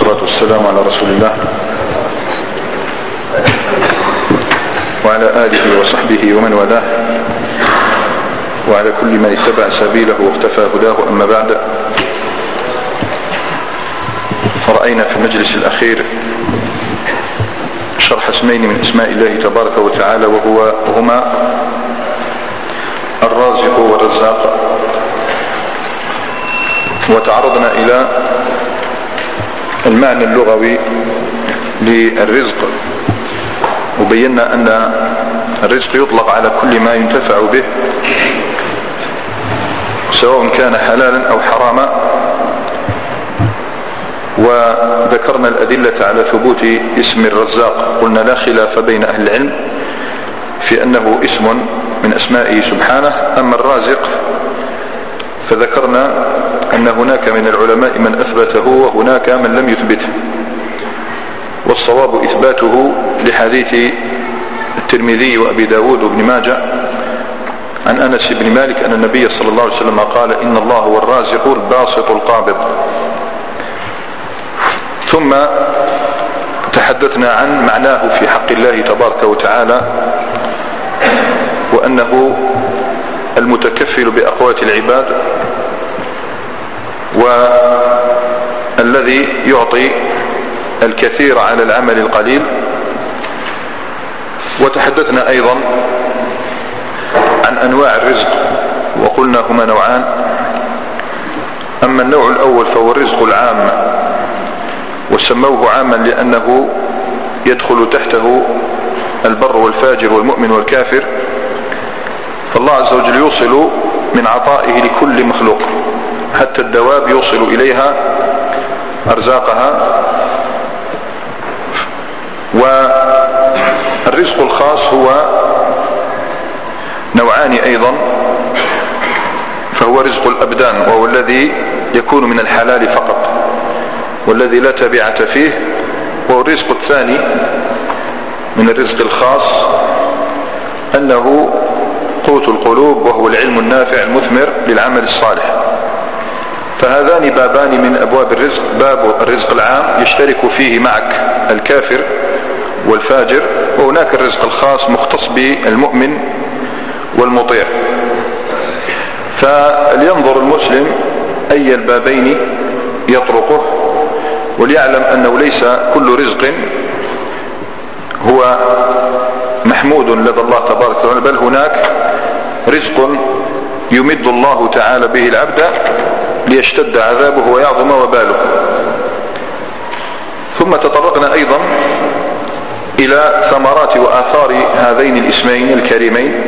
والصلاة والسلام على رسول الله وعلى آله وصحبه ومن والاه وعلى كل من اتبع سبيله واقتفى هداه. أما بعد، فرأينا في المجلس الأخير شرح اسمين من اسماء الله تبارك وتعالى وهما الرازق والرزاق، وتعرضنا إلى المعنى اللغوي للرزق، وبينا أن الرزق يطلق على كل ما ينتفع به سواء كان حلالا أو حراما، وذكرنا الأدلة على ثبوت اسم الرزاق. قلنا لا خلاف بين أهل العلم في أنه اسم من أسمائه سبحانه. أما الرازق فذكرنا أن هناك من العلماء من أثبته وهناك من لم يثبته، والصواب إثباته لحديث الترمذي وأبي داود وابن ماجه عن أنس بن مالك أن النبي صلى الله عليه وسلم قال: إن الله هو الرازق الباسط القابض. ثم تحدثنا عن معناه في حق الله تبارك وتعالى، وأنه المتكفل بأقوات العباد والذي يعطي الكثير على العمل القليل. وتحدثنا أيضا عن أنواع الرزق، وقلنا هما نوعان. أما النوع الأول فهو الرزق العام، وسموه عاما لأنه يدخل تحته البر والفاجر والمؤمن والكافر، فالله عز وجل يوصل من عطائه لكل مخلوق، حتى الدواب يوصل إليها أرزاقها. والرزق الخاص هو نوعان أيضا، فهو رزق الأبدان، وهو الذي يكون من الحلال فقط والذي لا تبعة فيه. والرزق الثاني من الرزق الخاص أنه قوت القلوب، وهو العلم النافع المثمر للعمل الصالح. فهذان بابان من أبواب الرزق. باب الرزق العام يشترك فيه معك الكافر والفاجر، وهناك الرزق الخاص مختص بالمؤمن والمطيع. فلينظر المسلم أي البابين يطرقه، وليعلم أنه ليس كل رزق هو محمود لدى الله تبارك وتعالى، بل هناك رزق يمد الله تعالى به العبد ليشتد عذابه ويعظم وباله. ثم تطرقنا أيضا إلى ثمرات وآثار هذين الاسمين الكريمين،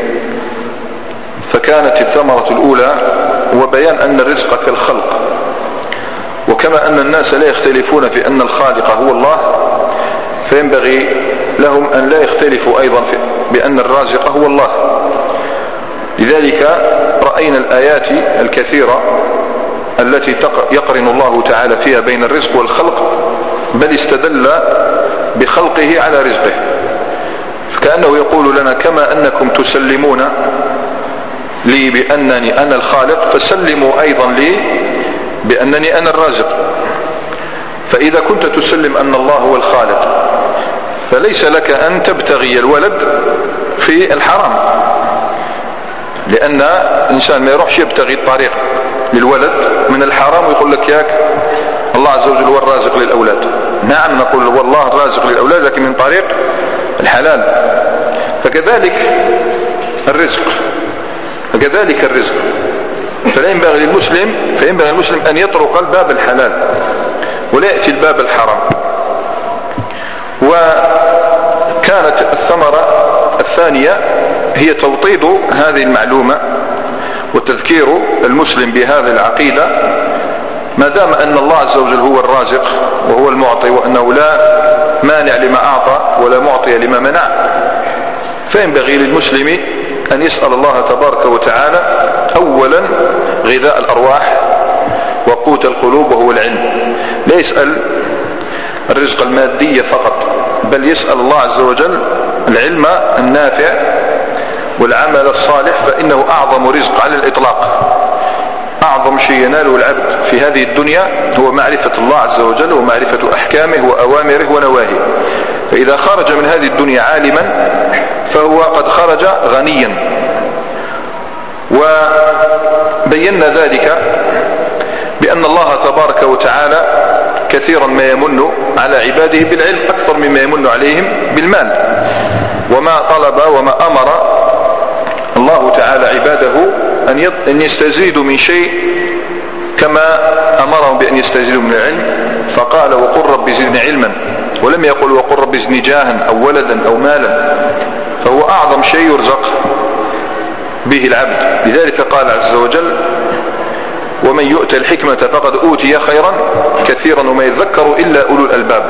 فكانت الثمرة الأولى هو بيان أن الرزق كالخلق، وكما أن الناس لا يختلفون في أن الخالق هو الله، فينبغي لهم أن لا يختلفوا أيضا بأن الرازق هو الله. لذلك رأينا الآيات الكثيرة التي يقرن الله تعالى فيها بين الرزق والخلق، بل استدل بخلقه على رزقه، فكأنه يقول لنا: كما أنكم تسلمون لي بأنني أنا الخالق، فسلموا أيضا لي بأنني أنا الرازق. فإذا كنت تسلم أن الله هو الخالق، فليس لك أن تبتغي الولد في الحرام، لأن الإنسان ما يروحش يبتغي الطريق للولد من الحرام ويقول لك ياك الله عز وجل هو الرازق للأولاد. نعم، نقول والله الرازق للأولاد، لكن من طريق الحلال. فكذلك الرزق فينبغي للمسلم أن يطرق الباب الحلال ولا يأتي الباب الحرام. وكانت الثمرة الثانية هي توطيد هذه المعلومة وتذكير المسلم بهذه العقيدة، ما دام أن الله عز وجل هو الرازق وهو المعطي، وأنه لا مانع لما أعطى ولا معطي لما منع، فينبغي للمسلم أن يسأل الله تبارك وتعالى أولا غذاء الأرواح وقوت القلوب، وهو العلم. لا يسأل الرزق المادي فقط، بل يسأل الله عز وجل العلم النافع والعمل الصالح، فإنه أعظم رزق على الإطلاق. أعظم شيء يناله العبد في هذه الدنيا هو معرفة الله عز وجل ومعرفة أحكامه وأوامره ونواهيه. فإذا خرج من هذه الدنيا عالما فهو قد خرج غنيا. وبينا ذلك بأن الله تبارك وتعالى كثيرا ما يمن على عباده بالعلم أكثر مما يمن عليهم بالمال. وما طلب وما أمر الله تعالى عباده أن يستزيدوا من شيء كما أمرهم بأن يستزيدوا من العلم، فقال وقل رب زدني علما، ولم يقل وقل رب زدني جاها أو ولدا أو مالا، فهو أعظم شيء يرزق به العبد. لذلك قال عز وجل ومن يؤت الحكمة فقد أوتي خيرا كثيرا وما يذكر إلا أولو الألباب.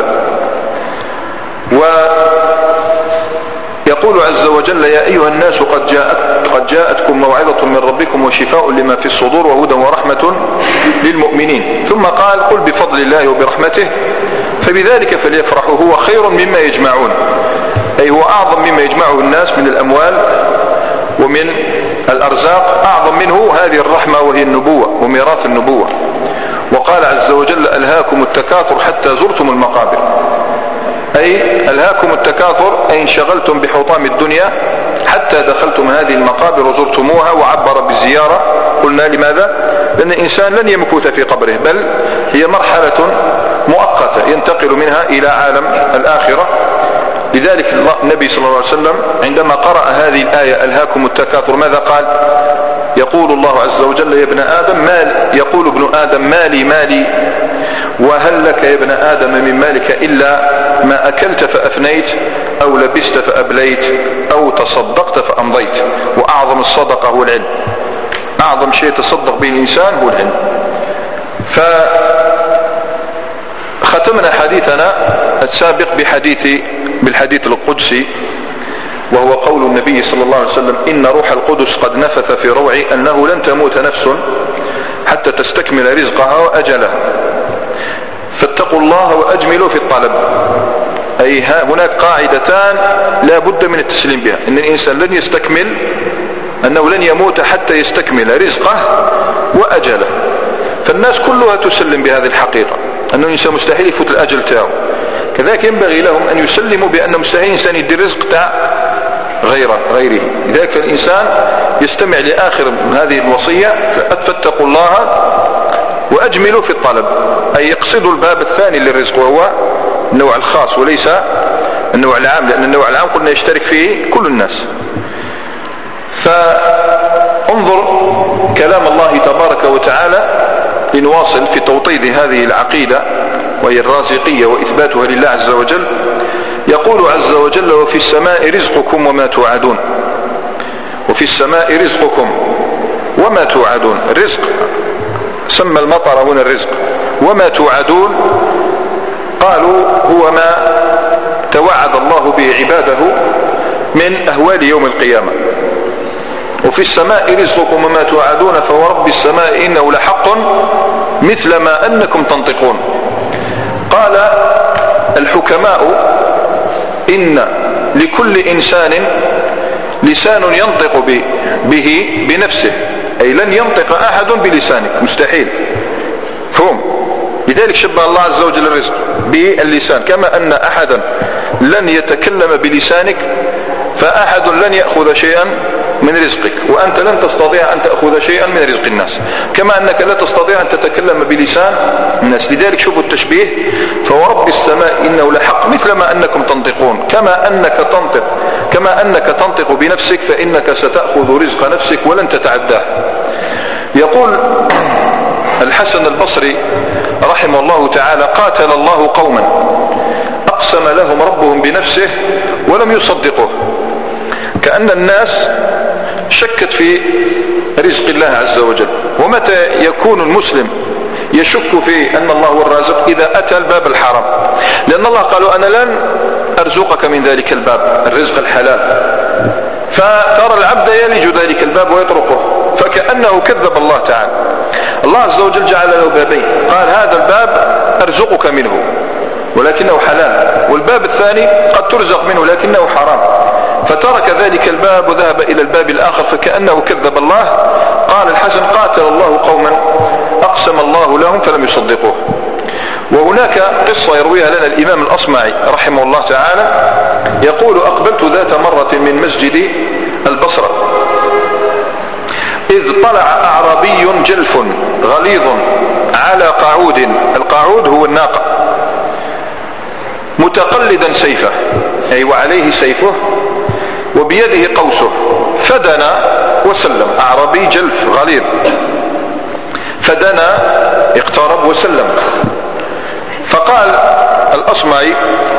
ويقول عز وجل يا أيها الناس قد جاءتكم موعظة من ربكم وشفاء لما في الصدور وهدى ورحمة للمؤمنين. ثم قال قل بفضل الله وبرحمته فبذلك فليفرحوا هو خير مما يجمعون، أي هو أعظم مما يجمعه الناس من الأموال ومن الأرزاق، أعظم منه هذه الرحمة وهي النبوة وميراث النبوة. وقال عز وجل ألهاكم التكاثر حتى زرتم المقابر، أي ألهاكم التكاثر أي انشغلتم بحطام الدنيا حتى دخلتم هذه المقابر وزرتموها. وعبر بالزيارة، قلنا لماذا؟ لأن الإنسان لن يمكث في قبره، بل هي مرحلة مؤقتة ينتقل منها إلى عالم الآخرة. لذلك النبي صلى الله عليه وسلم عندما قرأ هذه الآية ألهاكم التكاثر ماذا قال؟ يقول الله عز وجل يا ابن آدم يقول ابن آدم مالي مالي، وهل لك يا ابن آدم من مالك إلا ما أكلت فأفنيت أو لبست فأبليت أو تصدقت فأمضيت. وأعظم الصدقة هو العلم، أعظم شيء تصدق به الإنسان هو العلم. فختمنا حديثنا السابق بالحديث القدسي، وهو قول النبي صلى الله عليه وسلم إن روح القدس قد نفث في روعي أنه لن تموت نفس حتى تستكمل رزقها وأجلها فاتقوا الله وأجملوا في الطلب. أي هناك قاعدتان لا بد من التسليم بها، إن الإنسان لن يستكمل، أنه لن يموت حتى يستكمل رزقه وأجله. فالناس كلها تسلم بهذه الحقيقة أنه الإنسان مستحيل يفوت الأجل تاعه. كذلك ينبغي لهم أن يسلموا بأن مستحيل الإنسان يدي الرزق تاع غيره. لذلك فالإنسان يستمع لآخر هذه الوصية فاتقوا الله وأجملوا في الطلب، أي يقصدوا الباب الثاني للرزق وهو النوع الخاص وليس النوع العام، لأن النوع العام قلنا يشترك فيه كل الناس. فانظر كلام الله تبارك وتعالى لنواصل في توطيد هذه العقيدة وهي الرازقية وإثباتها لله عز وجل. يقول عز وجل وفي السماء رزقكم وما توعدون. وفي السماء رزقكم وما توعدون، الرزق سمى المطر هنا الرزق، وما توعدون قالوا هو ما توعد الله به عباده من أهوال يوم القيامة. وفي السماء رزقكم وما توعدون فورب السماء إنه لحق مثل ما أنكم تنطقون. قال الحكماء إن لكل إنسان لسان ينطق به بنفسه، أي لن ينطق أحد بلسانك، مستحيل. فهم لذلك شبه الله عز وجل الرزق باللسان، كما أن أحدا لن يتكلم بلسانك فأحد لن يأخذ شيئا من رزقك، وأنت لن تستطيع أن تأخذ شيئا من رزق الناس، كما أنك لا تستطيع أن تتكلم بلسان الناس. لذلك شوفوا التشبيه فورب السماء إنه لحق مثل ما أنكم تنطقون، كما أنك تنطق بنفسك فإنك ستأخذ رزق نفسك ولن تتعداه. يقول الحسن البصري رحمه الله تعالى قاتل الله قوما أقسم لهم ربهم بنفسه ولم يصدقوه. كأن الناس شكت في رزق الله عز وجل. ومتى يكون المسلم يشك في أن الله هو الرازق؟ إذا أتى الباب الحرام، لأن الله قالوا أنا لن أرزقك من ذلك الباب الرزق الحلال، فترى العبد يلج ذلك الباب ويطرقه فكأنه كذب الله تعالى. الله عز وجل جعل له بابين، قال هذا الباب أرزقك منه ولكنه حلال، والباب الثاني قد ترزق منه لكنه حرام، فترك ذلك الباب وذهب إلى الباب الآخر فكأنه كذب الله. قال الحسن قاتل الله قوما أقسم الله لهم فلم يصدقوه. وهناك قصة يرويها لنا الإمام الأصمعي رحمه الله تعالى، يقول: أقبلت ذات مرة من مسجد البصرة إذ طلع أعرابي جلف غليظ على قعود، القعود هو الناقة، متقلدا سيفه، أي وعليه سيفه وبيده قوسه، فدنا وسلم. أعرابي جلف غليظ، فدنا اقترب وسلم. فقال الأصمعي: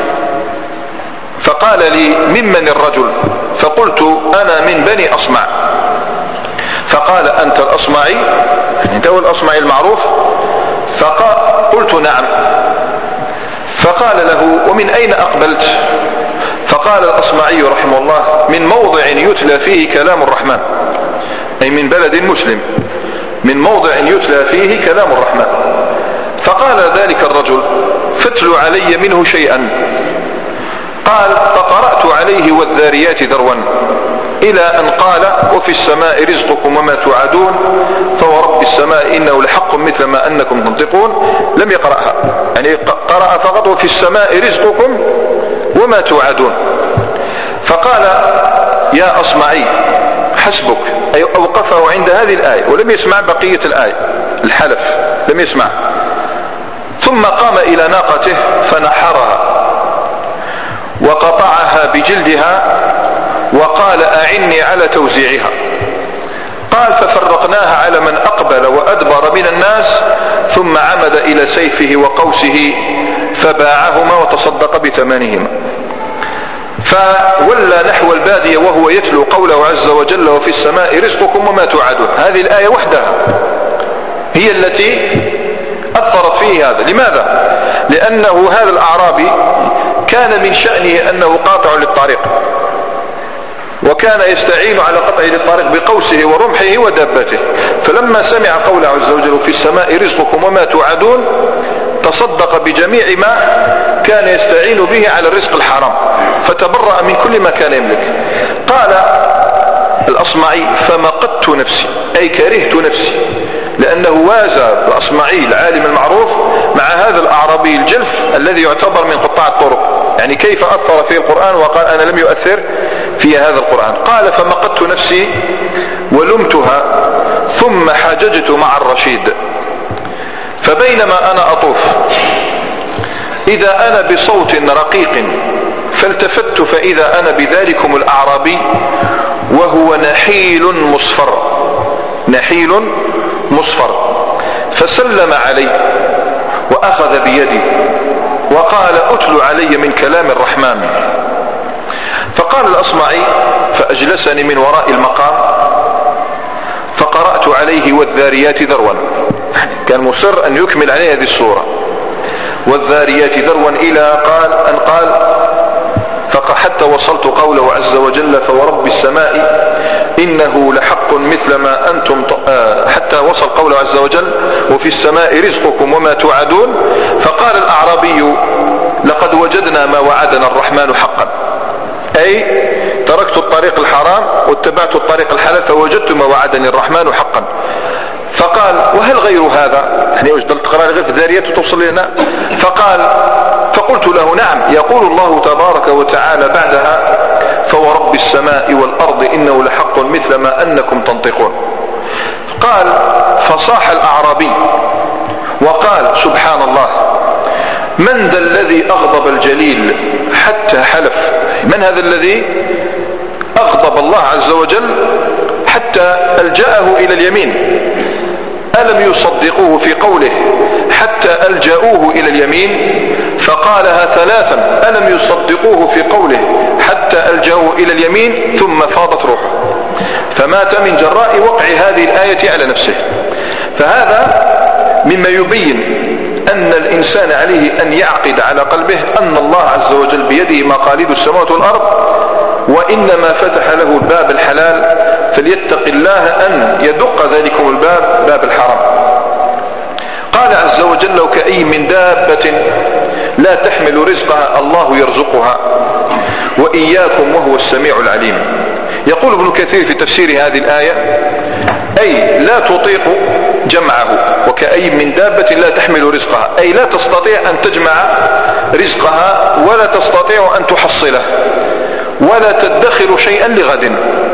فقال لي: ممن الرجل؟ فقلت: أنا من بني أصمع. فقال: أنت الأصمعي؟ أنت هو الأصمعي المعروف؟ فقلت: نعم. فقال له: ومن أين أقبلت؟ فقال الأصمعي رحمه الله: من موضع يتلى فيه كلام الرحمن، أي من بلد مسلم، من موضع يتلى فيه كلام الرحمن. فقال ذلك الرجل: فاتل علي منه شيئا. قال: فقرأت عليه والذاريات ذروا إلى أن قال: وفي السماء رزقكم وما توعدون فورب السماء إنه لحق مثل ما أنكم تنطقون. لم يقرأها، يعني قرأ فقط: وفي السماء رزقكم وما توعدون. فقال: يا أصمعي حسبك، أي أوقفه عند هذه الآية ولم يسمع بقية الآية، الحلف لم يسمع. ثم قام إلى ناقته فنحرها وقطعها بجلدها وقال: أعني على توزيعها. قال: ففرقناها على من أقبل وأدبر من الناس، ثم عمد إلى سيفه وقوسه فباعهما وتصدق بثمنهما. فولى نحو البادية وهو يتلو قوله عز وجل: وفي السماء رزقكم وما توعدون. هذه الآية وحدها هي التي أثرت فيه هذا. لماذا؟ لأنه هذا الأعرابي كان من شأنه أنه قاطع للطريق، وكان يستعين على قطعه للطريق بقوسه ورمحه ودابته. فلما سمع قوله عز وجل: في السماء رزقكم وما توعدون، تصدق بجميع ما كان يستعين به على الرزق الحرام، فتبرأ من كل ما كان يملك. قال الأصمعي: فمقدت نفسي، أي كرهت نفسي، لأنه وازى الأصمعي العالم المعروف مع هذا الأعرابي الجلف الذي يعتبر من قطاع الطرق. يعني كيف أثر في القرآن وقال: أنا لم يؤثر في هذا القرآن. قال: فمقدت نفسي ولمتها ثم حاججت مع الرشيد، فبينما أنا أطوف إذا أنا بصوت رقيق فالتفت فإذا أنا بذلكم الأعرابي وهو نحيل مصفر، نحيل مصفر، فسلم علي وأخذ بيدي وقال: أتل علي من كلام الرحمن. فقال الأصمعي: فأجلسني من وراء المقام فقرأت عليه والذاريات ذروا، كان مصر أن يكمل عليه هذه السورة، والذاريات ذروا إلى قال حتى وصلت قوله عز وجل: فورب السماء إنه لحق مثل ما أنتم، حتى وصل قوله عز وجل: وفي السماء رزقكم وما توعدون. فقال الأعرابي: لقد وجدنا ما وعدنا الرحمن حقا، أي تركت الطريق الحرام واتبعت الطريق الحلال فوجدت ما وعدني الرحمن حقا. فقال: وهل غير هذا؟ يعني وجدت تقرأ غير في الذاريات وتوصل لنا؟ فقلت له: نعم، يقول الله تبارك وتعالى بعدها: فورب السماء والأرض إنه لحق مثل ما أنكم تنطقون. قال: فصاح الأعرابي وقال: سبحان الله، من ذا الذي أغضب الجليل حتى حلف؟ من هذا الذي أغضب الله عز وجل حتى ألجأه إلى اليمين؟ ألم يصدقوه في قوله حتى ألجأوه إلى اليمين؟ فقالها ثلاثا: ألم يصدقوه في قوله حتى ألجأوه إلى اليمين؟ ثم فاضت روحه فمات من جراء وقع هذه الآية على نفسه. فهذا مما يبين أن الإنسان عليه أن يعقد على قلبه أن الله عز وجل بيده مقاليد السماوات والأرض، وإنما فتح له الباب الحلال، فليتق الله أن يدق ذلكم الباب، باب الحرام. قال عز وجل: وكأي من دابة لا تحمل رزقها الله يرزقها وإياكم وهو السميع العليم. يقول ابن كثير في تفسير هذه الآية: أي لا تطيق جمعه، وكأي من دابة لا تحمل رزقها، أي لا تستطيع أن تجمع رزقها ولا تستطيع أن تحصله ولا تدخر شيئا لغد.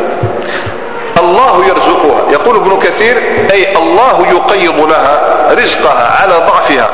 الله يرزقها، يقول ابن كثير أي الله يقيض لها رزقها على ضعفها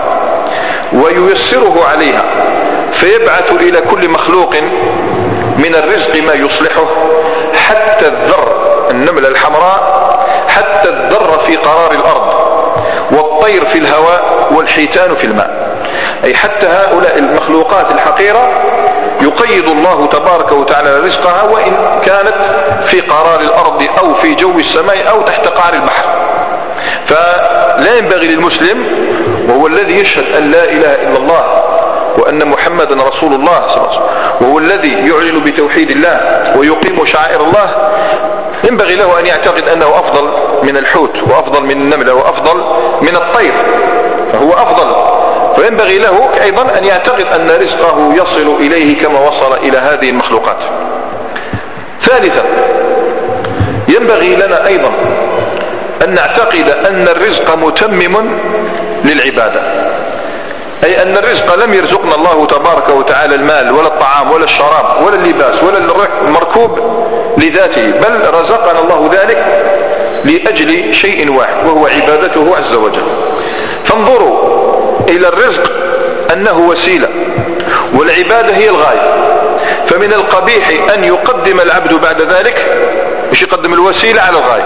وييسره عليها، فيبعث إلى كل مخلوق من الرزق ما يصلحه، حتى الذر، النملة الحمراء، حتى الذر في قرار الأرض، والطير في الهواء، والحيتان في الماء. أي حتى هؤلاء المخلوقات الحقيرة يقيد الله تبارك وتعالى رزقها، وإن كانت في قرار الأرض أو في جو السماء أو تحت قعر البحر. فلا ينبغي للمسلم، وهو الذي يشهد أن لا إله إلا الله وأن محمدا رسول الله صلى الله عليه وسلم، وهو الذي يعلن بتوحيد الله ويقيم شعائر الله، ينبغي له أن يعتقد أنه أفضل من الحوت وأفضل من النملة وأفضل من الطير، فهو أفضل. فينبغي له أيضا أن يعتقد أن رزقه يصل إليه كما وصل إلى هذه المخلوقات. ثالثا، ينبغي لنا أيضا أن نعتقد أن الرزق متمم للعبادة، أي أن الرزق لم يرزقنا الله تبارك وتعالى المال ولا الطعام ولا الشراب ولا اللباس ولا المركوب لذاته، بل رزقنا الله ذلك لأجل شيء واحد، وهو عبادته عز وجل. فانظروا إلى الرزق أنه وسيلة، والعبادة هي الغاية. فمن القبيح أن يقدم العبد بعد ذلك، مش يقدم الوسيلة على الغاية.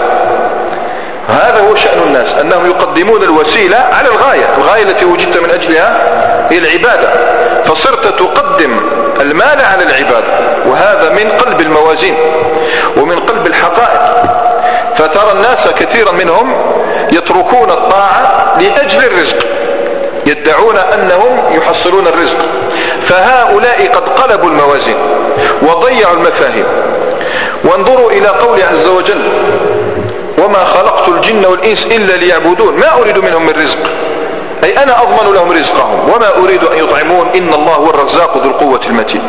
هذا هو شأن الناس، أنهم يقدمون الوسيلة على الغاية. الغاية التي وجدت من أجلها هي العبادة، فصرت تقدم المال على العبادة، وهذا من قلب الموازين ومن قلب الحقائق. فترى الناس كثيرا منهم يتركون الطاعة لأجل الرزق، يدعون أنهم يحصلون الرزق. فهؤلاء قد قلبوا الموازين وضيعوا المفاهيم. وانظروا إلى قول عز وجل: وما خلقت الجن والإنس إلا ليعبدون ما أريد منهم من رزق، أي أنا أضمن لهم رزقهم وما أريد أن يطعمون، إن الله هو الرزاق ذو القوة المتين.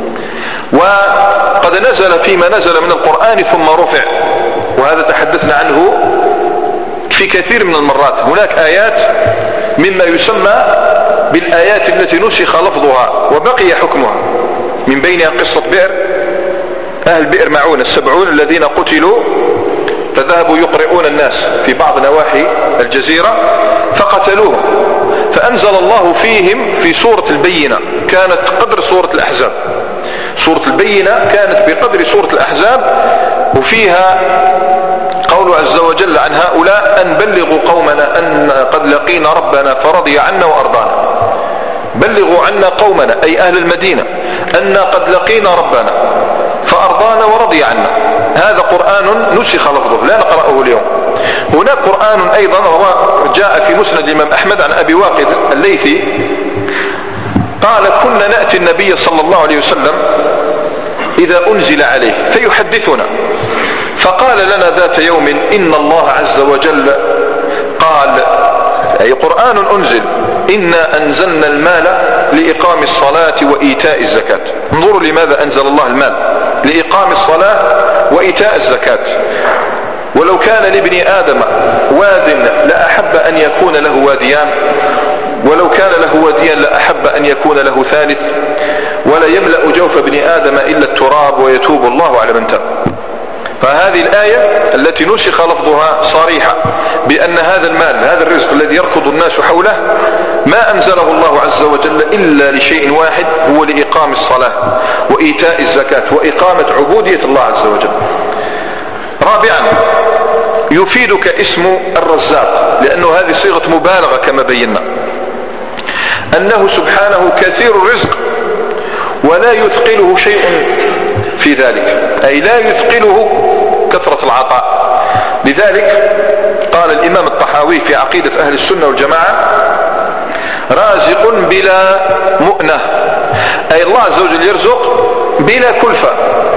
وقد نزل فيما نزل من القرآن ثم رفع، وهذا تحدثنا عنه في كثير من المرات. هناك آيات مما يسمى بالآيات التي نسخ لفظها وبقي حكمها، من بينها قصة بئر، أهل بئر معونة 70 الذين قتلوا فذهبوا يقرئون الناس في بعض نواحي الجزيرة فقتلوهم، فأنزل الله فيهم في سورة البينة، كانت قدر سورة الأحزاب. سورة البينة كانت بقدر سورة الأحزاب، وفيها قول عز وجل عن هؤلاء: أن بلغوا قومنا أن قد لقينا ربنا فرضي عنا وأرضانا. بلغوا عنا قومنا أي أهل المدينة أن قد لقينا ربنا فأرضانا ورضي عنا. هذا قرآن نسخ لفظه لا نقرأه اليوم. هناك قرآن أيضا جاء في مسند الإمام أحمد عن أبي واقد الليثي قال: كنا نأتي النبي صلى الله عليه وسلم إذا أنزل عليه فيحدثنا، فقال لنا ذات يوم: إن الله عز وجل قال، أي قرآن أنزل: إنا أنزلنا المال لإقام الصلاة وإيتاء الزكاة. انظروا لماذا أنزل الله المال: لإقام الصلاة وإيتاء الزكاة. ولو كان لابن آدم واد لأحب أن يكون له واديان، ولو كان له واديا لأحب أن يكون له ثالث، ولا يملأ جوف ابن آدم إلا التراب ويتوب الله على من تاب. فهذه الآية التي نسخ لفظها صريحة بأن هذا المال، هذا الرزق الذي يركض الناس حوله، ما أنزله الله عز وجل إلا لشيء واحد، هو لإقام الصلاة وإيتاء الزكاة وإقامة عبودية الله عز وجل. رابعا، يفيدك اسم الرزاق، لأنه هذه صيغة مبالغة كما بينا، أنه سبحانه كثير الرزق ولا يثقله شيء في ذلك، أي لا يثقله كثرة العطاء. لذلك قال الإمام الطحاوي في عقيدة أهل السنة والجماعة: رازق بلا مؤنة، أي الله عز وجل يرزق بلا كلفة،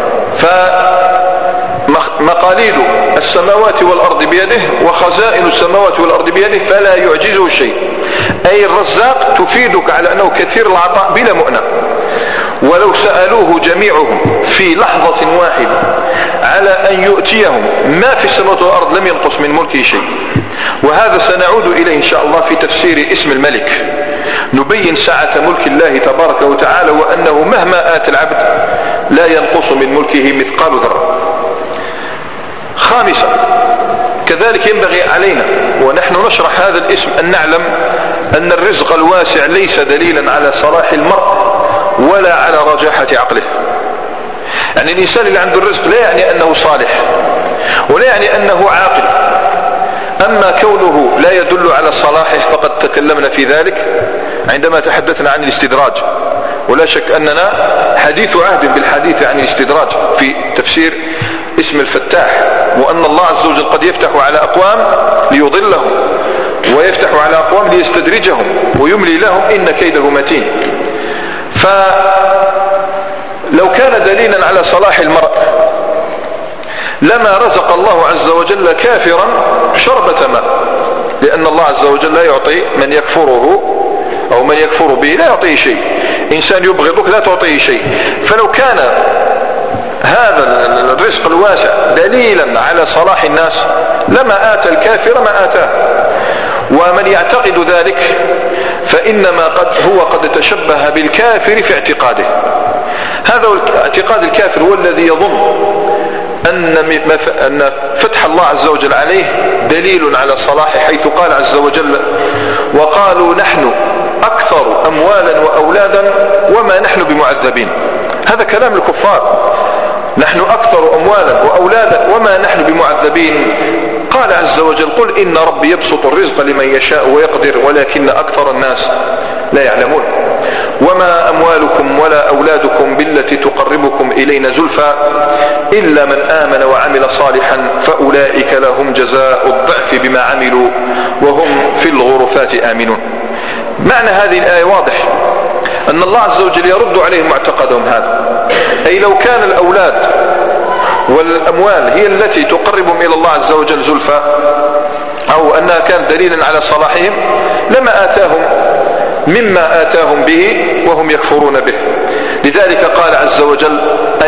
فمقاليد السماوات والأرض بيده وخزائن السماوات والأرض بيده فلا يعجزه شيء. أي الرزاق تفيدك على أنه كثير العطاء بلا مؤنة. ولو سألوه جميعهم في لحظة واحدة على أن يؤتيهم ما في السماوات والأرض لم ينقص من ملكه شيء. وهذا سنعود إليه إن شاء الله في تفسير اسم الملك، نبين سعة ملك الله تبارك وتعالى، وأنه مهما آتى العبد لا ينقص من ملكه مثقال ذرة. خامسا، كذلك ينبغي علينا ونحن نشرح هذا الاسم أن نعلم أن الرزق الواسع ليس دليلا على صلاح المرء ولا على رجاحة عقله. يعني الإنسان اللي عنده الرزق لا يعني أنه صالح ولا يعني أنه عاقل. أما كونه لا يدل على صلاحه فقد تكلمنا في ذلك عندما تحدثنا عن الاستدراج، ولا شك أننا حديث عهد بالحديث عن الاستدراج في تفسير اسم الفتاح، وأن الله عز وجل قد يفتح على أقوام ليضلهم ويفتح على أقوام ليستدرجهم ويملي لهم إن كيده متين. فلو كان دليلا على صلاح المرء لما رزق الله عز وجل كافرا شربة ماء، لأن الله عز وجل لا يعطي من يكفره أو من يكفر به لا يعطيه شيء. إنسان يبغضك لا تعطيه شيء. فلو كان هذا الرزق الواسع دليلا على صلاح الناس لما آتى الكافر ما آتاه. ومن يعتقد ذلك فإنما هو قد تشبه بالكافر في اعتقاده. هذا اعتقاد الكافر هو الذي يظن أن فتح الله عز وجل عليه دليل على صلاحه، حيث قال عز وجل: وقالوا نحن أكثر أموالا وأولادا وما نحن بمعذبين. هذا كلام الكفار، نحن أكثر أموالا وأولادا وما نحن بمعذبين. قال عز وجل: قل إن ربي يبسط الرزق لمن يشاء ويقدر ولكن أكثر الناس لا يعلمون. وما أموالكم ولا أولادكم بالتي تقربكم إلينا زلفى إلا من آمن وعمل صالحا فأولئك لهم جزاء الضعف بما عملوا وهم في الغرفات آمنون. معنى هذه الآية واضح، أن الله عز وجل يرد عليهم معتقدهم هذا. أي لو كان الأولاد والأموال هي التي تقربهم إلى الله عز وجل زلفى، أو أنها كانت دليلا على صلاحهم، لما آتاهم مما آتاهم به وهم يكفرون به. لذلك قال عز وجل: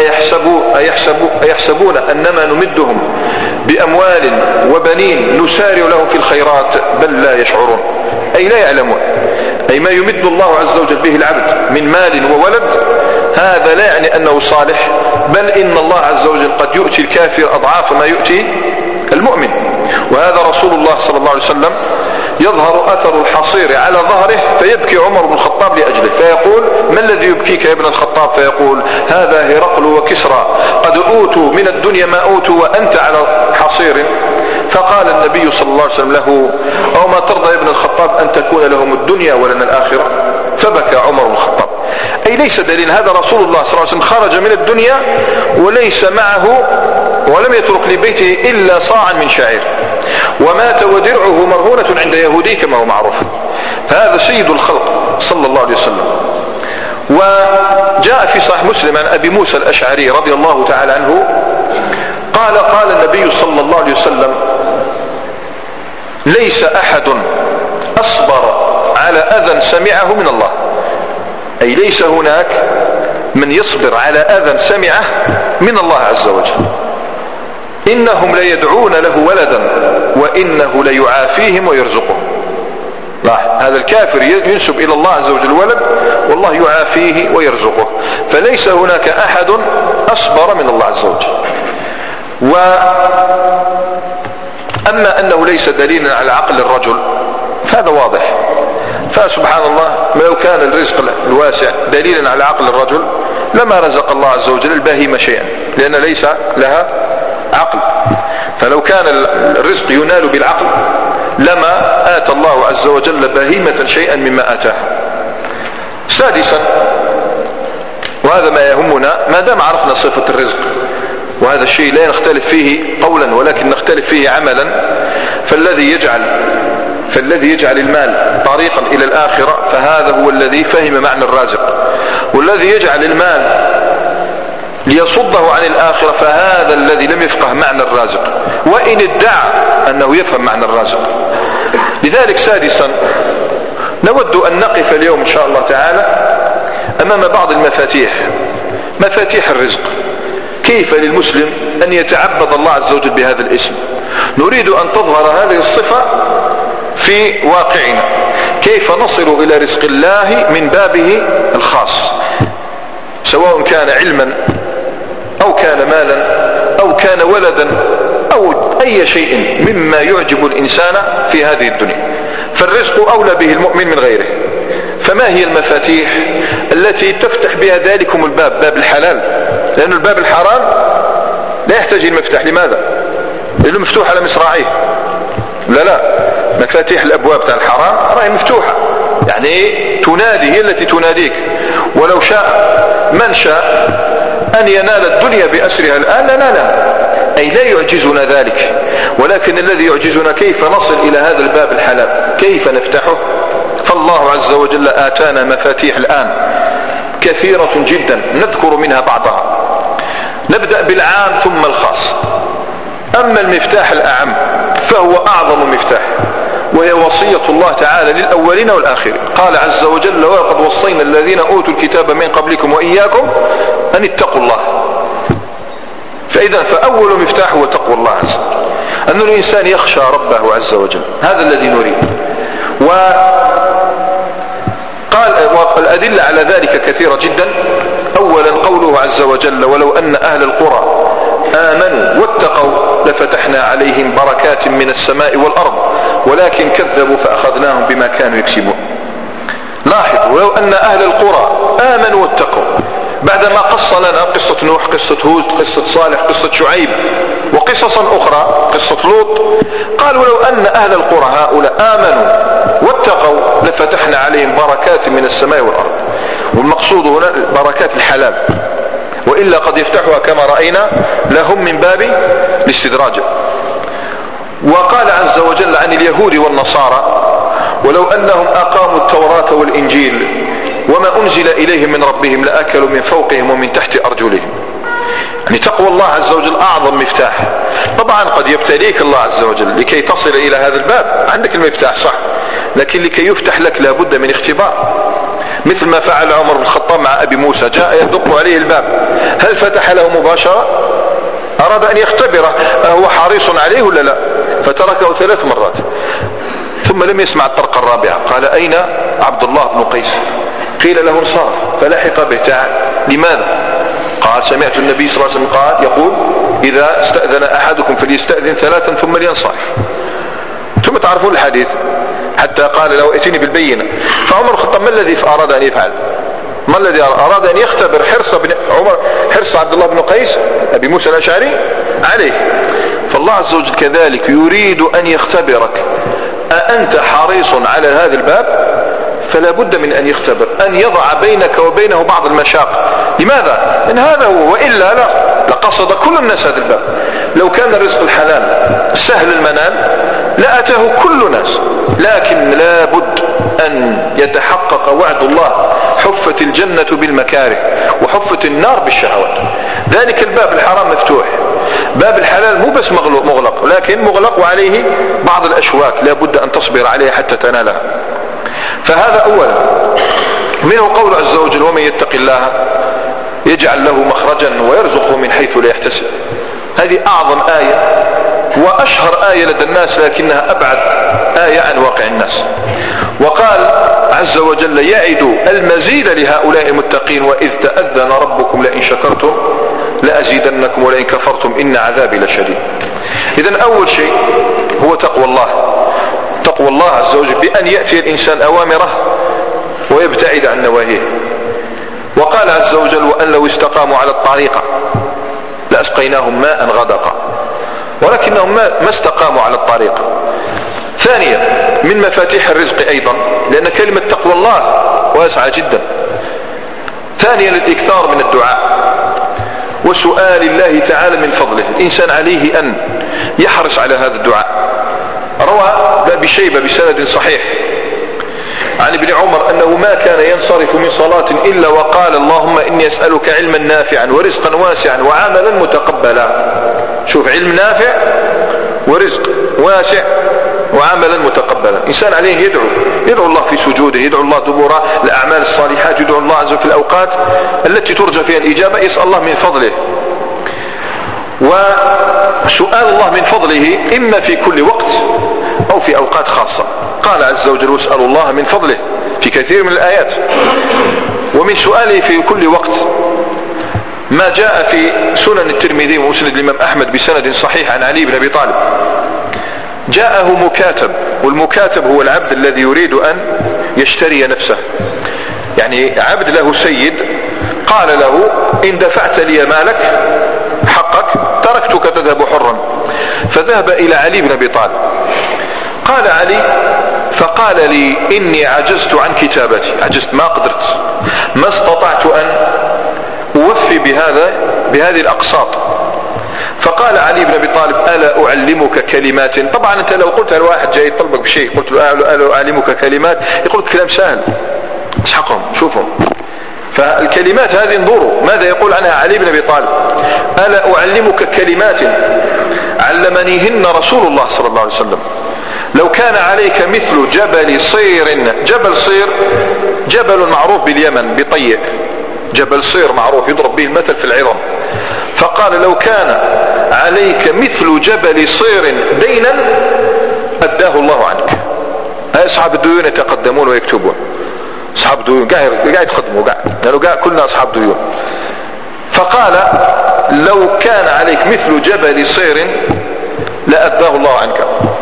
أيحسبون أنما نمدهم بأموال وبنين نسارع لهم في الخيرات بل لا يشعرون. أي لا يعلمون. أي ما يمد الله عز وجل به العبد من مال وولد هذا لا يعني أنه صالح، بل إن الله عز وجل قد يؤتي الكافر أضعاف ما يؤتي المؤمن. وهذا رسول الله صلى الله عليه وسلم يظهر أثر الحصير على ظهره فيبكي عمر بن الخطاب لأجله، فيقول: ما الذي يبكيك يا ابن الخطاب؟ فيقول: هذا هرقل وكسرى قد أوتوا من الدنيا ما أوتوا وأنت على حصير. فقال النبي صلى الله عليه وسلم له: أو ما ترضى يا ابن الخطاب أن تكون لهم الدنيا ولنا الآخرة؟ فبكى عمر بن الخطاب. أي ليس دليل. هذا رسول الله صلى الله عليه وسلم خرج من الدنيا وليس معه ولم يترك لبيته إلا صاعا من شعير، ومات ودرعه مرهونة عند يهودي كما هو معروف. فهذا سيد الخلق صلى الله عليه وسلم. وجاء في صحيح مسلم عن أبي موسى الأشعري رضي الله تعالى عنه قال النبي صلى الله عليه وسلم: ليس أحد أصبر على أذى سمعه من الله. أي ليس هناك من يصبر على أذى سمعه من الله عز وجل. إنهم ليدعون له ولدا وإنه ليعافيهم ويرزقهم. هذا الكافر ينسب إلى الله عز وجل ولد والله يعافيه ويرزقه. فليس هناك أحد أصبر من الله عز وجل. وأما أنه ليس دليلا على عقل الرجل فهذا واضح. فسبحان الله، لو كان الرزق الواسع دليلا على عقل الرجل لما رزق الله عز وجل البهيمة شيئا، لأن ليس لها عقل. فلو كان الرزق ينال بالعقل لما آتى الله عز وجل بهيمة شيئا مما آتاه. سادسا، وهذا ما يهمنا ما دام عرفنا صفة الرزق، وهذا الشيء لا نختلف فيه قولا ولكن نختلف فيه عملا، فالذي يجعل المال طريقا إلى الآخرة فهذا هو الذي فهم معنى الرازق، والذي يجعل المال ليصده عن الآخرة فهذا الذي لم يفقه معنى الرازق وإن ادعى أنه يفهم معنى الرازق. لذلك سادسا، نود أن نقف اليوم إن شاء الله تعالى أمام بعض المفاتيح، مفاتيح الرزق. كيف للمسلم أن يتعبد الله عز وجل بهذا الاسم؟ نريد أن تظهر هذه الصفة في واقعنا، كيف نصل إلى رزق الله من بابه الخاص، سواء كان علما أو كان مالا أو كان ولدا أو أي شيء مما يعجب الإنسان في هذه الدنيا، فالرزق أولى به المؤمن من غيره. فما هي المفاتيح التي تفتح بها ذلكم الباب، باب الحلال؟ لأن الباب الحرام لا يحتاج المفتاح. لماذا؟ لأنه مفتوح على مصراعيه. لا، مفاتيح الأبواب تاع الحرام راهي مفتوحة، يعني تنادي، هي التي تناديك. ولو شاء من شاء أن ينال الدنيا بأسرها الآن لا، أي لا يعجزنا ذلك، ولكن الذي يعجزنا كيف نصل إلى هذا الباب الحلال، كيف نفتحه. فالله عز وجل آتانا مفاتيح الآن كثيرة جدا، نذكر منها بعضها. نبدأ بالعام ثم الخاص. أما المفتاح الأعم فهو أعظم مفتاح، وهي وصية الله تعالى للأولين والآخرين. قال عز وجل: ولقد وصينا الذين أوتوا الكتاب من قبلكم وإياكم أن اتقوا الله. فأول مفتاح هو تقوى الله عز وجل، أن الإنسان يخشى ربه عز وجل، هذا الذي نريد. وقال والأدلة على ذلك كثيرة جدا. أولا قوله عز وجل: ولو أن أهل القرى آمنوا واتقوا لفتحنا عليهم بركات من السماء والأرض ولكن كذبوا فأخذناهم بما كانوا يكسبون. لاحظوا: ولو أن أهل القرى آمنوا واتقوا، بعدما قص لنا قصة نوح، قصة هود، قصة صالح، قصة شعيب، وقصصا أخرى، قصة لوط، قال: ولو أن أهل القرى هؤلاء آمنوا واتقوا لفتحنا عليهم بركات من السماء والأرض. والمقصود هنا بركات الحلال، وإلا قد يفتحها كما رأينا لهم من باب الاستدراج. وقال عز وجل عن اليهود والنصارى: ولو أنهم أقاموا التوراة والإنجيل وما أنزل إليهم من ربهم لأكلوا من فوقهم ومن تحت أرجلهم. يعني تقوى الله عز وجل أعظم مفتاح. طبعا قد يبتليك الله عز وجل لكي تصل إلى هذا الباب، عندك المفتاح صح، لكن لكي يفتح لك لابد من اختبار، مثل ما فعل عمر بن الخطاب مع أبي موسى، جاء يدق عليه الباب، هل فتح له مباشرة؟ أراد أن يختبره هو حريص عليه ولا لا، فتركه 3 مرات، ثم لم يسمع الطرقة الرابعة، قال: أين عبد الله بن قيس؟ قيل له: انصرف، فلحق به. تعال. لماذا؟ قال: سمعت النبي صلى الله عليه وسلم قال يقول: إذا استأذن أحدكم فليستأذن 3 ثم لينصرف. ثم تعرفون الحديث، حتى قال: لو ائتني بالبينة. فعمر الخطاب ما الذي أراد أن يفعل؟ ما الذي أراد أن يختبر حرص عبد الله بن قيس أبي موسى الأشعري عليه. فالله عز وجل كذلك يريد أن يختبرك، أأنت حريص على هذا الباب؟ فلا بد من أن يختبر، أن يضع بينك وبينه بعض المشاق. لماذا؟ إن هذا هو، وإلا لقصد كل الناس هذا الباب. لو كان الرزق الحلال سهل المنال لأتاه كل الناس، لكن لا بد أن يتحقق وعد الله: حفت الجنة بالمكاره وحفت النار بالشهوات. ذلك الباب الحرام مفتوح، باب الحلال مو بس مغلق، لكن مغلق وعليه بعض الأشواك لا بد أن تصبر عليها حتى تنالها. فهذا أولا. منه قول عز وجل: ومن يتق الله يجعل له مخرجا ويرزقه من حيث لا يحتسب. هذه أعظم آية وأشهر آية لدى الناس، لكنها أبعد آية عن واقع الناس. وقال عز وجل: يعد المزيد لهؤلاء المتقين وإذ تأذن ربكم لئن شكرتم لأزيدنكم ولئن كفرتم إن عذابي لشديد. إذن أول شيء هو تقوى الله، تقوى الله عز وجل بأن يأتي الإنسان أوامره ويبتعد عن نواهيه. وقال عز وجل: وأن لو استقاموا على الطريقة لأسقيناهم ماء غدقا، ولكنهم ما استقاموا على الطريقة. ثانيا من مفاتيح الرزق أيضا، لأن كلمة تقوى الله واسعة جدا. ثانيا الإكثار من الدعاء وسؤال الله تعالى من فضله. الإنسان عليه أن يحرص على هذا الدعاء. روى ابن شيبة بسند صحيح عن ابن عمر أنه ما كان ينصرف من صلاة إلا وقال: اللهم إني أسألك علما نافعا ورزقا واسعا وعملا متقبلا. شوف، علم نافع ورزق واسع وعملا متقبلا. إنسان عليه يدعو الله في سجوده، يدعو الله دبر الأعمال الصالحات، يدعو الله عز وجل في الأوقات التي ترجى فيها الإجابة، يسأل الله من فضله. وسؤال الله من فضله إما في كل وقت أو في أوقات خاصة. قال عز وجل واسألوا الله من فضله في كثير من الآيات. ومن سؤاله في كل وقت ما جاء في سنن الترمذي ومسند الإمام أحمد بسند صحيح عن علي بن أبي طالب. جاءه مكاتب، والمكاتب هو العبد الذي يريد أن يشتري نفسه، يعني عبد له سيد قال له إن دفعت لي مالك حقك تركتك تذهب حرا. فذهب إلى علي بن أبي طالب. قال علي فقال لي إني عجزت عن كتابتي، عجزت، ما قدرت، ما استطعت أن أوفي بهذه الأقساط. فقال علي بن أبي طالب ألا أعلمك كلمات؟ طبعا أنت لو قلت لواحد جاي يطلبك بشيء قلت له ألا أعلمك كلمات، يقول كلام سهل، اسحقهم شوفهم. فالكلمات هذه انظروا ماذا يقول عنها علي بن أبي طالب: ألا أعلمك كلمات علمنيهن رسول الله صلى الله عليه وسلم لو كان عليك مثل جبل صير. جبل صير جبل معروف باليمن بطيء، جبل صير معروف يضرب به المثل في العظم. فقال لو كان عليك مثل جبل صير دينا أداه الله عنك. أصحاب الديون يتقدمون ويكتبون، أصحاب الديون قاعد يتقدموا لأنه كلنا أصحاب ديون. فقال لو كان عليك مثل جبل صير لأداه الله عنك.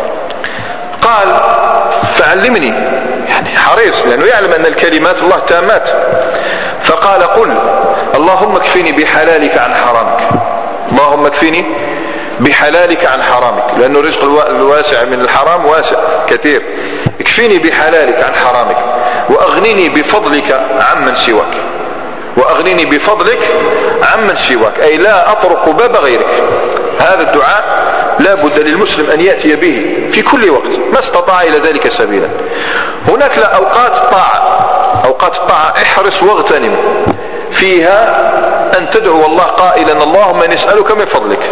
قال فعلمني، يعني حريص لأنه يعلم أن الكلمات الله تامات. فقال قل اللهم اكفني بحلالك عن حرامك، اللهم اكفني بحلالك عن حرامك، لأنه الرزق الواسع من الحرام واسع كثير. اكفني بحلالك عن حرامك وأغنني بفضلك عمن سواك، وأغنني بفضلك عمن سواك، أي لا أطرق باب غيرك. هذا الدعاء لا بد للمسلم أن يأتي به في كل وقت ما استطاع إلى ذلك سبيلا. هناك أوقات طاعة، أوقات الطاعة احرص واغتنم فيها أن تدعو الله قائلا اللهم نسألك من فضلك.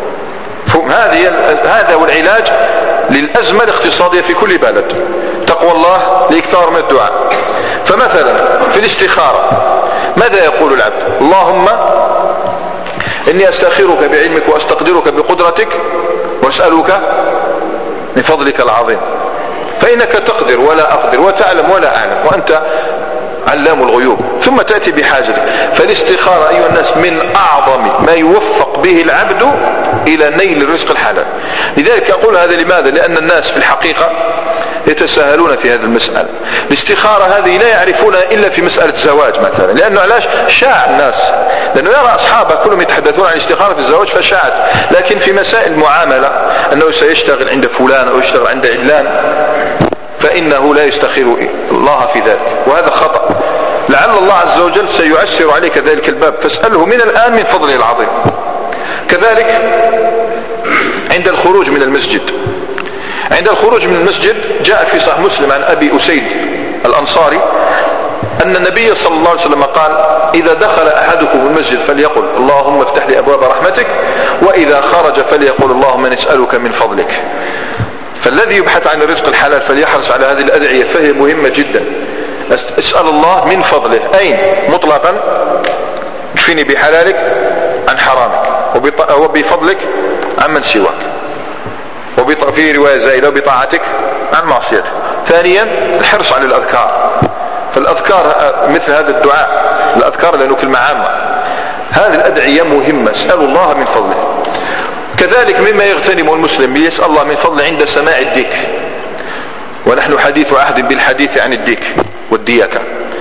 هذا هو العلاج للأزمة الاقتصادية في كل بلد، تقوى الله لإكثار من الدعاء. فمثلا في الاستخارة ماذا يقول العبد؟ اللهم إني أستخيرك بعلمك وأستقدرك بقدرتك وأسألك من فضلك العظيم، فإنك تقدر ولا أقدر وتعلم ولا أعلم وأنت علام الغيوب. ثم تأتي بحاجتك. فالاستخارة أيها الناس من أعظم ما يوفق به العبد إلى نيل الرزق الحلال. لذلك أقول هذا لماذا؟ لأن الناس في الحقيقة يتساهلون في هذه المسألة. الاستخارة هذه لا يعرفونها إلا في مسألة زواج مثلا، لأنه علاش شاع الناس، لأنه يرى أصحابه كلهم يتحدثون عن الاستخارة في الزواج فشاعت. لكن في مسائل المعاملة أنه سيشتغل عند فلان أو يشتغل عند علان فإنه لا يستخير الله في ذلك، وهذا خطأ. لعل الله عز وجل سيعسر عليك ذلك الباب، فاسأله من الآن من فضله العظيم. كذلك عند الخروج من المسجد، عند الخروج من المسجد جاء في صحيح مسلم عن أبي أسيد الأنصاري أن النبي صلى الله عليه وسلم قال إذا دخل أحدكم المسجد فليقل اللهم افتح لي أبواب رحمتك، وإذا خرج فليقل اللهم نسألك من فضلك. فالذي يبحث عن الرزق الحلال فليحرص على هذه الأدعية، فهي مهمة جدا. اسأل الله من فضله، أين؟ مطلقا اكفني بحلالك عن حرامك وبفضلك عمن سواك، وفي رواية زائدة وبطاعتك عن معصيتك. ثانيا الحرص على الأذكار. فالأذكار مثل هذا الدعاء، الأذكار لأنه كلمة عامة، هذه الأدعية مهمة. اسأل الله من فضله. كذلك مما يغتنم المسلم يسأل الله من فضله عند سماع الديك، ونحن حديث عهد بالحديث عن الديك والديكة.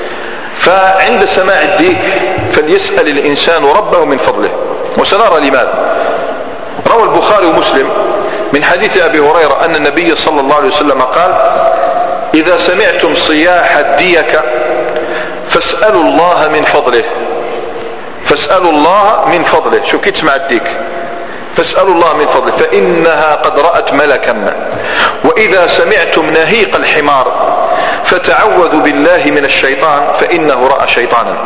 فعند سماع الديك فليسأل الإنسان ربه من فضله، وسنرى لماذا. روى البخاري ومسلم من حديث أبي هريرة أن النبي صلى الله عليه وسلم قال إذا سمعتم صياح الديكة فاسألوا الله من فضله، فاسألوا الله من فضله. شو كي تسمع الديك فاسألوا الله من فضله فإنها قد رأت ملكا. وإذا سمعتم نهيق الحمار فتعوذوا بالله من الشيطان فإنه رأى شيطانا.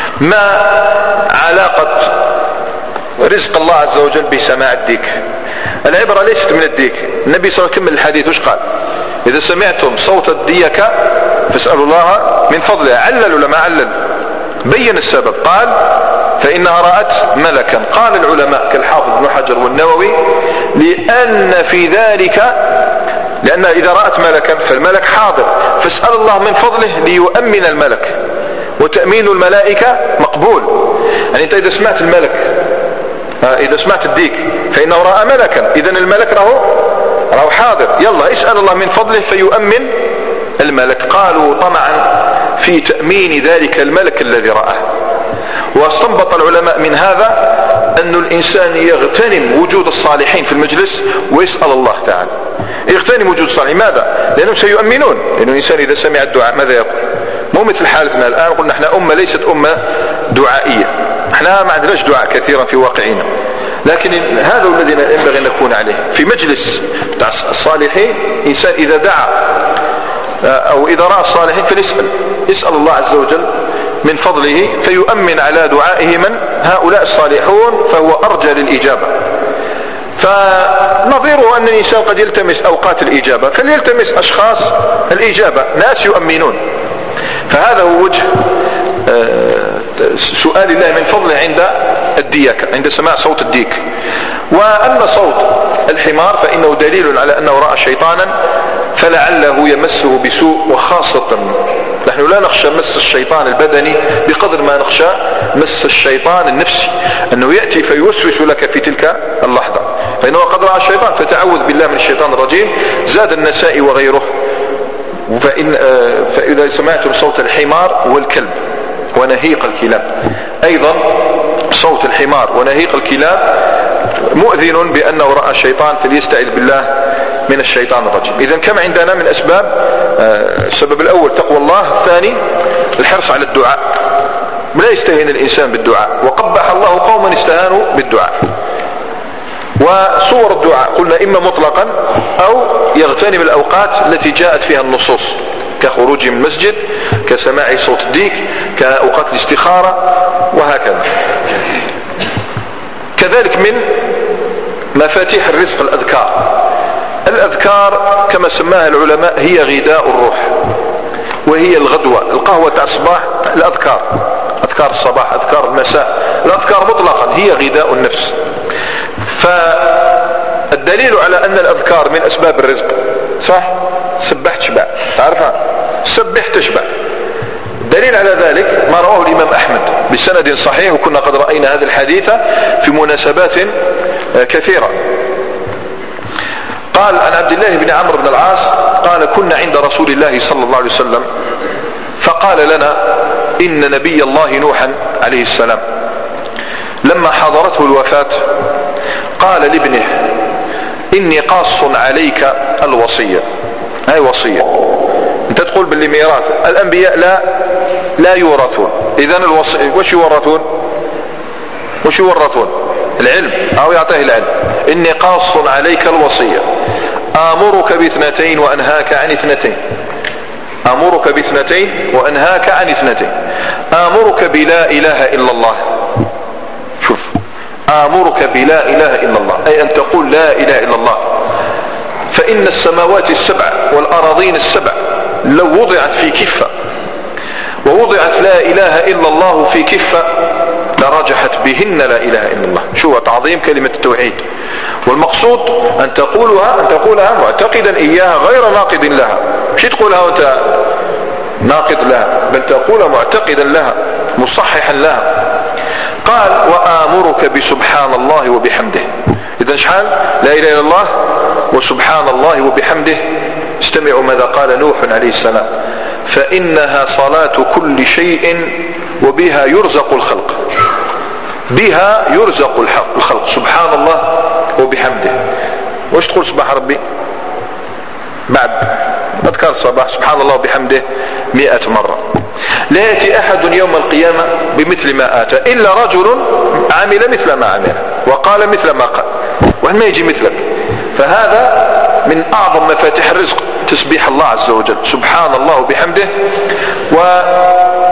ما علاقة رزق الله عز وجل بسماع الديك؟ العبرة ليست من الديك. النبي صلى الله عليه وسلم كمل الحديث وش قال؟ إذا سمعتم صوت الديكة فاسألوا الله من فضله. علل ولا ما علل؟ بين السبب، قال فإنها رأت ملكا. قال العلماء كالحافظ ابن حجر والنووي لأن في ذلك، لأن إذا رأت ملكا فالملك حاضر، فاسأل الله من فضله ليؤمن الملك، وتأمين الملائكة مقبول. يعني أنت إذا سمعت الملك، إذا سمعت الديك فإنه رأى ملكا، إذن الملك راه حاضر، يلا اسأل الله من فضله فيؤمن الملك. قالوا طمعا في تأمين ذلك الملك الذي رآه. واستنبط العلماء من هذا أن الإنسان يغتنم وجود الصالحين في المجلس ويسأل الله تعالى، يغتنم وجود الصالحين. ماذا؟ لأنهم سيؤمنون. لأن الإنسان إذا سمع الدعاء ماذا يقول؟ مو مثل حالتنا الآن، قلنا احنا أمة ليست أمة دعائية، احنا ما عندناش دعاء كثيرا في واقعنا، لكن هذا الذي ينبغي أن نكون عليه في مجلس الصالحين. إنسان إذا دعا أو إذا رأى الصالحين يسأل الله عز وجل من فضله فيؤمن على دعائه من هؤلاء الصالحون، فهو أرجى للإجابة. فنظيره أن الإنسان قد يلتمس أوقات الإجابة، فليلتمس أشخاص الإجابة، ناس يؤمنون. فهذا هو وجه سؤال الله من فضله عند الديك، عند سماع صوت الديك. وأما صوت الحمار فإنه دليل على أنه رأى شيطانا فلعله يمسه بسوء، وخاصة نحن لا نخشى مس الشيطان البدني بقدر ما نخشى مس الشيطان النفسي، أنه يأتي فيوسوس لك في تلك اللحظة، فإنه قد رأى الشيطان فتعوذ بالله من الشيطان الرجيم. زاد النسائي وغيره فإذا سمعتم صوت الحمار والكلب ونهيق الكلاب، أيضا صوت الحمار ونهيق الكلاب مؤذن بأنه رأى الشيطان، فليستعذ بالله من الشيطان الرجيم. إذن كم عندنا من أسباب؟ السبب الأول تقوى الله، الثاني الحرص على الدعاء، لا يستهين الإنسان بالدعاء، وقبح الله قوما استهانوا بالدعاء. وصور الدعاء قلنا إما مطلقا أو يغتنم الأوقات التي جاءت فيها النصوص، كخروج من المسجد، كسماع صوت الديك، كأوقات الاستخارة، وهكذا. كذلك من مفاتيح الرزق الأذكار. الأذكار كما سماها العلماء هي غذاء الروح، وهي الغدوة، القهوة تاع الصباح. الأذكار، أذكار الصباح، أذكار المساء، الأذكار مطلقا هي غذاء النفس. فالدليل على أن الأذكار من أسباب الرزق، صح؟ سبح تشبع، تعرفها؟ سبح تشبع. دليل على ذلك ما رواه الإمام أحمد بسند صحيح، وكنا قد رأينا هذا الحديث في مناسبات كثيرة. قال عن عبد الله بن عمرو بن العاص قال كنا عند رسول الله صلى الله عليه وسلم فقال لنا إن نبي الله نوحا عليه السلام لما حضرته الوفاة قال لابنه إني قاص عليك الوصية. هاي وصية، انت تقول باللي ميراث الأنبياء لا يورثون، إذن الوصية وش يورثون؟ العلم، أو يعطيه العلم. إني قاص عليك الوصية آمرك باثنتين وأنهاك عن اثنتين. آمرك باثنتين وأنهاك عن اثنتين. آمرك بلا إله إلا الله. شوف، آمرك بلا إله إلا الله، أي أن تقول لا إله إلا الله. فإن السماوات السبع والأراضين السبع لو وضعت في كفة ووضعت لا إله إلا الله في كفة لرجحت بهن لا إله إلا الله. شو تعظيم كلمة التوحيد. والمقصود أن تقولها معتقدا إياها غير ناقد لها، مش تقولها وأنت ناقد لها، بل تقولها معتقدا لها مصححا لها. قال وآمرك بسبحان الله وبحمده. إذن شحال؟ لا إله إلا الله وسبحان الله وبحمده. استمعوا ماذا قال نوح عليه السلام فإنها صلاة كل شيء وبها يرزق الخلق. بها يرزق الخلق. سبحان الله وبحمده. وش تقول سبحان ربي بعد أذكار الصباح؟ سبحان الله وبحمده 100 مرة. لا يأتي أحد يوم القيامة بمثل ما آتى إلا رجل عمل مثل ما عمل وقال مثل ما قال، وهل ما يجي مثلك. فهذا من أعظم مفاتيح الرزق تسبيح الله عز وجل سبحان الله وبحمده.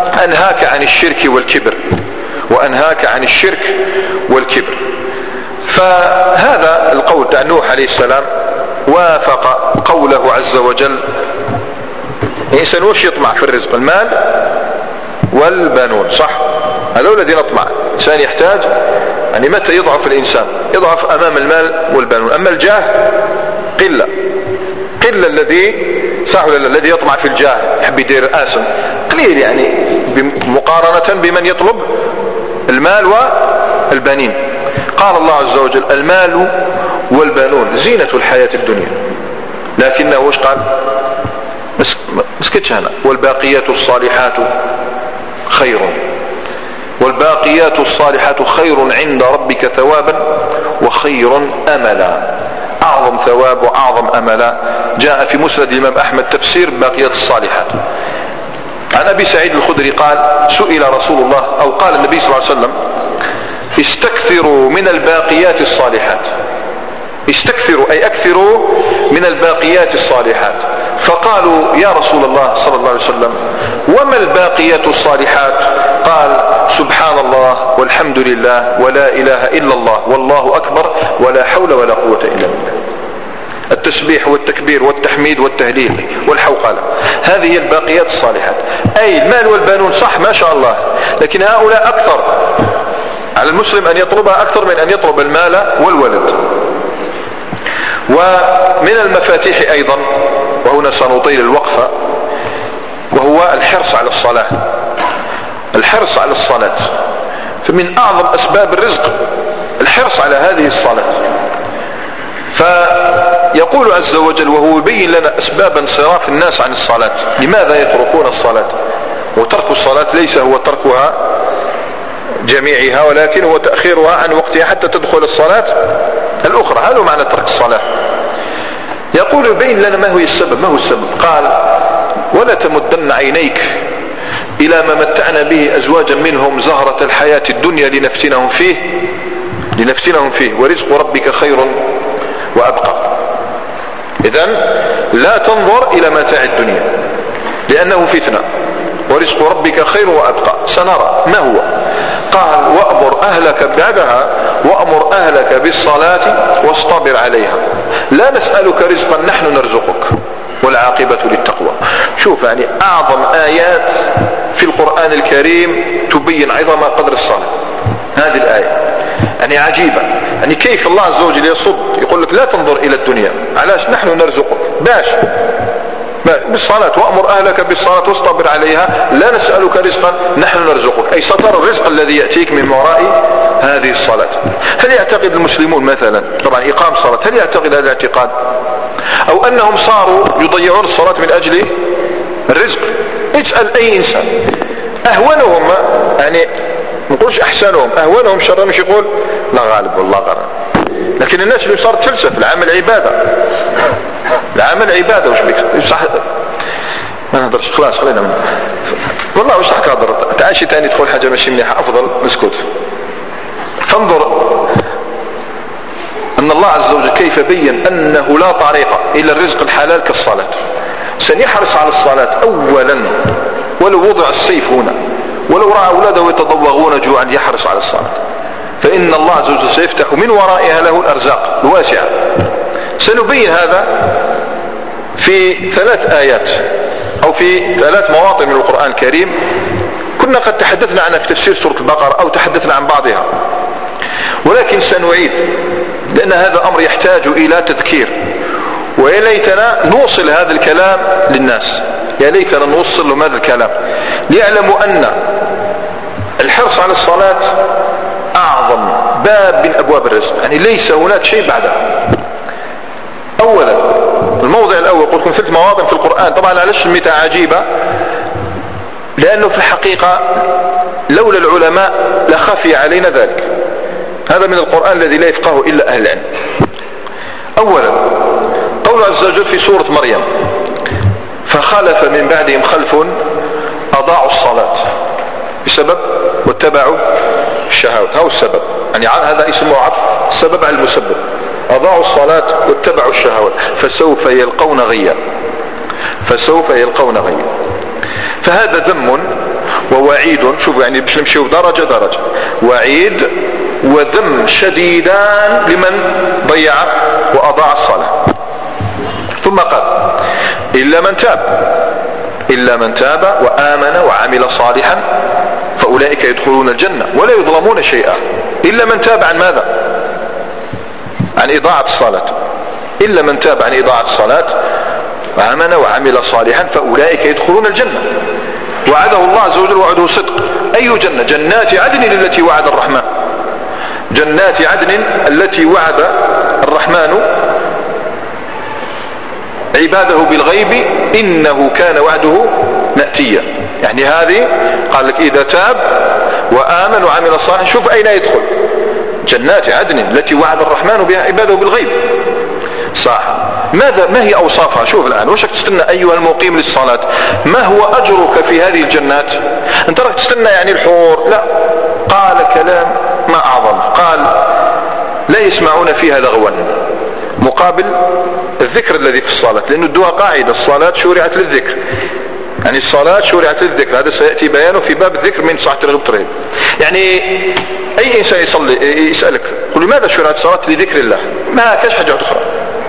وأنهاك عن الشرك والكبر، وأنهاك عن الشرك والكبر. فهذا القول تاع نوح عليه السلام وافق قوله عز وجل. الإنسان وش يطمع في الرزق؟ المال والبنون، صح؟ هذا الذي نطمع. الإنسان يحتاج، يعني متى يضعف الإنسان؟ يضعف أمام المال والبنون. أما الجاه قلة الذي صح ولا لا؟ الذي يطمع في الجاه يحب يدير آسم قليل، يعني مقارنة بمن يطلب المال والبنين. قال الله عز وجل المال والبنون زينة الحياة الدنيا، لكنه وش قال؟ مسكتش هنا. والباقيات الصالحات خير، والباقيات الصالحات خير عند ربك ثوابا وخير أملا. أعظم ثواب وأعظم أملا. جاء في مسند الإمام أحمد تفسير باقيات الصالحات. عن أبي سعيد الخدري قال سئل رسول الله، أو قال النبي صلى الله عليه وسلم استكثروا من الباقيات الصالحات. استكثروا أي أكثروا من الباقيات الصالحات. فقالوا يا رسول الله صلى الله عليه وسلم وما الباقيات الصالحات؟ قال سبحان الله والحمد لله ولا إله إلا الله والله أكبر ولا حول ولا قوة إلا بالله. التسبيح والتكبير والتحميد والتهليل والحوقلة، هذه هي الباقيات الصالحات. أي المال والبنون صح ما شاء الله، لكن هؤلاء أكثر. على المسلم أن يطلبها أكثر من أن يطلب المال والولد. ومن المفاتيح أيضا، وهنا سنطيل الوقفة، وهو الحرص على الصلاة. الحرص على الصلاة، فمن أعظم أسباب الرزق الحرص على هذه الصلاة. فيقول عز وجل وهو يبين لنا أسباب انصراف الناس عن الصلاة، لماذا يتركون الصلاة؟ وترك الصلاة ليس هو تركها جميعها، ولكن هو تأخيرها عن وقتها حتى تدخل الصلاة الأخرى. هذا معنى ترك الصلاة. يقول يبين لنا ما هو السبب. ما هو السبب؟ قال ولا تمدن عينيك إلى ما متعنا به أزواجا منهم زهرة الحياة الدنيا لنفتنهم فيه ورزق ربك خير وأبقى. إذن لا تنظر إلى متاع الدنيا لأنه فتنة، ورزق ربك خير وأبقى. سنرى ما هو. قال وأمر أهلك بالصلاة واصطبر عليها لا نسألك رزقا نحن نرزقك والعاقبة للتقوى. شوف يعني أعظم آيات في القرآن الكريم تبين عظم قدر الصلاة. هذه الآية يعني عجيبة. يعني كيف الله عز وجل يصد يقول لك لا تنظر إلى الدنيا، علاش؟ نحن نرزقك. باش بالصلاة وأمر أهلك بالصلاة واصطبر عليها لا نسألك رزقا نحن نرزقك، أي سترى الرزق الذي يأتيك من وراء هذه الصلاة. هل يعتقد المسلمون مثلا طبعا إقام صلاة، هل يعتقد هذا الاعتقاد؟ أو أنهم صاروا يضيعون الصلاة من أجل الرزق؟ اسأل أي إنسان. أهونهم، يعني نقولش أحسنهم، أهونهم شرا مش يقول لا غالب والله غالب. لكن الناس اللي صارت تفلسف العمل عبادة، العمل عبادة. وش بيك صح؟ ما نهضرش خلاص خلينا منه. والله وش راح تهضر؟ تعاشي تاني تقول حاجة ماشي مليحة، أفضل نسكت. فانظر أن الله عز وجل كيف بين أنه لا طريق إلى الرزق الحلال كالصلاة. سنحرص على الصلاة أولا، ولو وضع السيف هنا، ولو رأى أولاده يتضوغون جوعا يحرص على الصلاة، فإن الله عز وجل سيفتح من ورائها له الأرزاق الواسعة. سنبين هذا في 3 آيات أو في 3 مواطن من القرآن الكريم. كنا قد تحدثنا عنها في تفسير سورة البقرة أو تحدثنا عن بعضها، ولكن سنعيد لأن هذا أمر يحتاج إلى تذكير. ويا ليتنا نوصل هذا الكلام للناس، يا ليتنا نوصل لهم هذا الكلام ليعلموا أن الحرص على الصلاة أعظم باب من أبواب الرزق، يعني ليس هناك شيء بعدها. أولا الموضع الأول قلت لكم 3 مواضع في القرآن. طبعا علاش سميتها عجيبة؟ لأنه في الحقيقة لولا العلماء لخفي علينا ذلك. هذا من القرآن الذي لا يفقهه إلا أهل العلم. أولا قول عز وجل في سورة مريم فخلف من بعدهم خلف أضاعوا الصلاة بسبب واتبعوا الشهوات. هو السبب، يعني هذا اسمه عطف السبب على المسبب. أضاعوا الصلاة واتبعوا الشهوات فسوف يلقون غيا. فهذا ذم ووعيد. شوفوا يعني باش نمشيو درجة درجة. وعيد وذم شديدان لمن ضيع وأضاع الصلاة. ثم قال إلا من تاب وآمن وعمل صالحا فأولئك يدخلون الجنة ولا يظلمون شيئا. إلا من تاب عن ماذا؟ عن إضاعة الصلاة. إلا من تاب عن إضاعة الصلاة وآمن وعمل صالحا فأولئك يدخلون الجنة. وعده الله عز وجل وعده صدق. أي جنة؟ جنات عدن التي وعد الرحمن. جنات عدن التي وعد الرحمن عباده بالغيب إنه كان وعده مأتيا. يعني هذه قال لك إذا تاب وآمن وعمل صالحا شوف أين يدخل. جنات عدن التي وعد الرحمن بها عباده بالغيب. صح. ما هي أوصافها؟ شوف الآن وشك تستنى أيها المقيم للصلاة، ما هو أجرك في هذه الجنات؟ أنت راك تستنى يعني الحور؟ لا، قال كلام ما أعظم. قال لا يسمعون فيها لغوا مقابل الذكر الذي في الصلاة، لأن الدعاء قاعدة الصلاة شرعت للذكر، يعني الصلاة شرعت للذكر. هذا سيأتي بيانه في باب الذكر من صحة الترغيب والترهيب. يعني أي إنسان يصلي يسألك قل لماذا شرعت الصلاة؟ لذكر الله، ما كاش حاجة أخرى.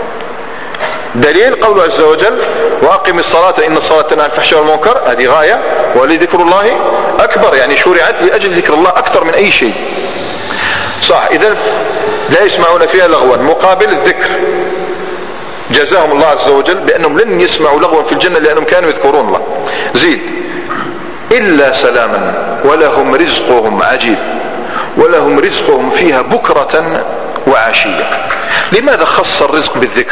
دليل قوله عز وجل وأقم الصلاة إن الصلاة تنهى عن الفحشاء والمنكر، هذه غاية، ولذكر الله أكبر، يعني شرعت لأجل ذكر الله أكثر من أي شيء. صح. إذن لا يسمعون فيها لغوا مقابل الذكر. جزاهم الله عز وجل بأنهم لن يسمعوا لغوا في الجنة لأنهم كانوا يذكرون الله. زيد إلا سلاما ولهم رزقهم عجيب ولهم رزقهم فيها بكرة وعشية. لماذا خص الرزق بالذكر؟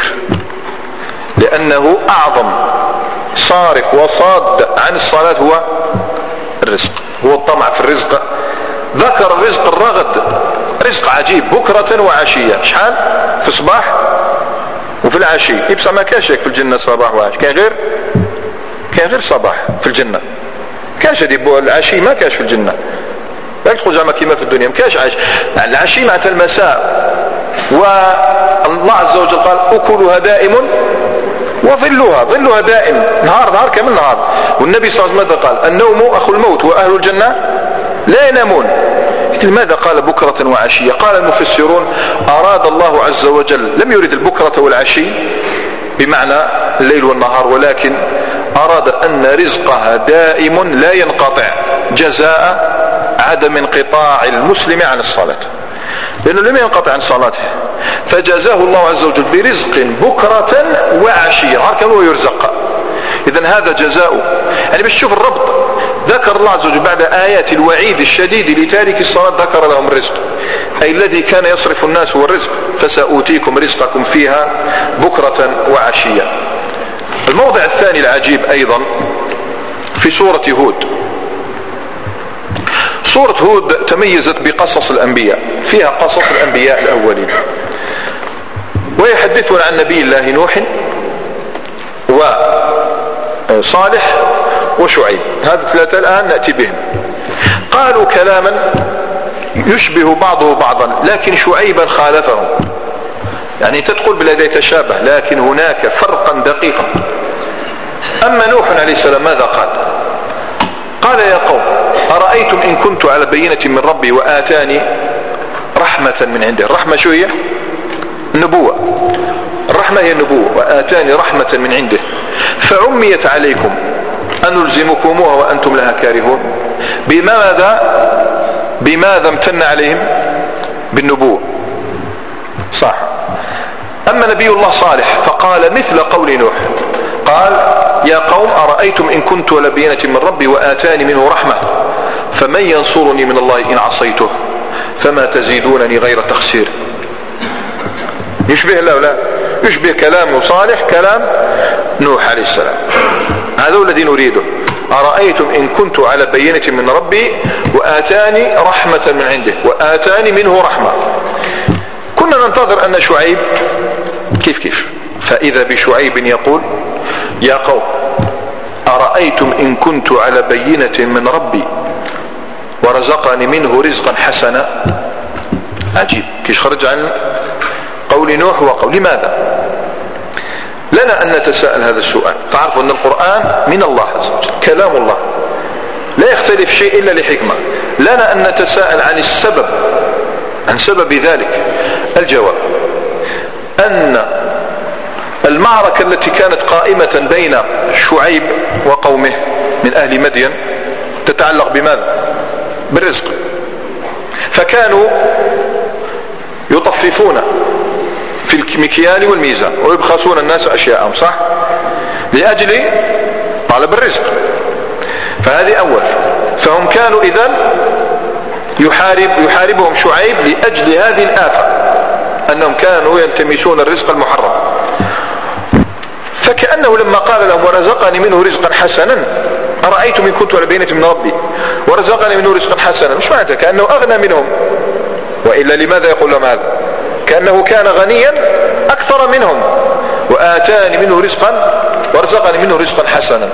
لأنه أعظم صارف وصاد عن الصلاة هو الرزق، هو الطمع في الرزق. ذكر الرزق الرغد، رزق عجيب بكرة وعشية. شحال؟ في الصباح وفي العشي. يبصع ما كاش في الجنة صباح وعشي، كان غير صباح في الجنة، كاش ديبو العشي ما كاش في الجنة. لا تقول زعما كيما في الدنيا ما كاش عاش. العشي معناتها المساء، والله عز وجل قال أكلها دائم وظلها دائم، نهار كامل نهار. والنبي صلى الله عليه وسلم قال النوم أخو الموت وأهل الجنة لا ينامون. لماذا قال بكرة وعشية؟ قال المفسرون أراد الله عز وجل، لم يرد البكرة والعشي بمعنى الليل والنهار، ولكن أراد أن رزقها دائم لا ينقطع جزاء عدم انقطاع المسلم عن الصلاة، لأنه لم ينقطع عن صلاته، فجزاه الله عز وجل برزق بكرة وعشية، هكذا هو يرزق. إذن هذا جزاؤه. يعني باش تشوف الربط، ذكر الله عز وجل بعد آيات الوعيد الشديد لتارك الصلاة ذكر لهم الرزق، أي الذي كان يصرف الناس هو الرزق، فسأوتيكم رزقكم فيها بكرة وعشية. الموضع الثاني العجيب أيضا في سورة هود. سورة هود تميزت بقصص الأنبياء، فيها قصص الأنبياء الأولين، ويحدثون عن نبي الله نوح وصالح وشعيب. هذا ثلاثة الآن نأتي بهم. قالوا كلاما يشبه بعضه بعضا، لكن شعيبا خالفهم. يعني تقول بالذي يتشابه، لكن هناك فرقا دقيقا. أما نوح عليه السلام ماذا قال؟ قال يا قوم أرأيتم إن كنت على بينة من ربي وآتاني رحمة من عنده. الرحمة شو هي؟ النبوة. الرحمة هي النبوة. وآتاني رحمة من عنده فعميت عليكم أنلزمكموها وأنتم لها كارهون. بماذا امتن عليهم؟ بالنبوة. صح. أما نبي الله صالح فقال مثل قول نوح، قال يا قوم أرأيتم إن كنت على بينة من ربي وآتاني منه رحمة فمن ينصرني من الله إن عصيته فما تزيدونني غير تخسير. يشبه لا لا يشبه كلام صالح كلام نوح عليه السلام. هذا الذي نريده. أرأيتم إن كنت على بينة من ربي وآتاني رحمة من عنده وآتاني منه رحمة. كنا ننتظر أن شعيب كيف فإذا بشعيب يقول يا قوم أرأيتم إن كنت على بينة من ربي ورزقني منه رزقا حسنا. عجيب كيش خرج عن قول نوح وقول. لماذا؟ لنا أن نتساءل هذا السؤال. تعرفوا أن القرآن من الله عز وجل كلام الله لا يختلف شيء إلا لحكمة. لنا أن نتساءل عن السبب عن سبب ذلك؟ الجواب أن المعركة التي كانت قائمة بين شعيب وقومه من أهل مدين تتعلق بماذا؟ بالرزق. فكانوا يطففون في المكيال والميزان ويبخسون الناس أشياءهم، صح؟ لأجل طلب الرزق. فهذه أول. فهم كانوا إذن يحاربهم شعيب لأجل هذه الآفة، أنهم كانوا يلتمسون الرزق المحرم. فكأنه لما قال لهم ورزقني منه رزقا حسنا أرأيتم إن كنت على بينة من ربي ورزقني منه رزقا حسنا، مش معناته كأنه أغنى منهم، وإلا لماذا يقول لهم هذا؟ كأنه كان غنيا أكثر منهم وآتاني منه رزقا ورزقني منه رزقا حسنا.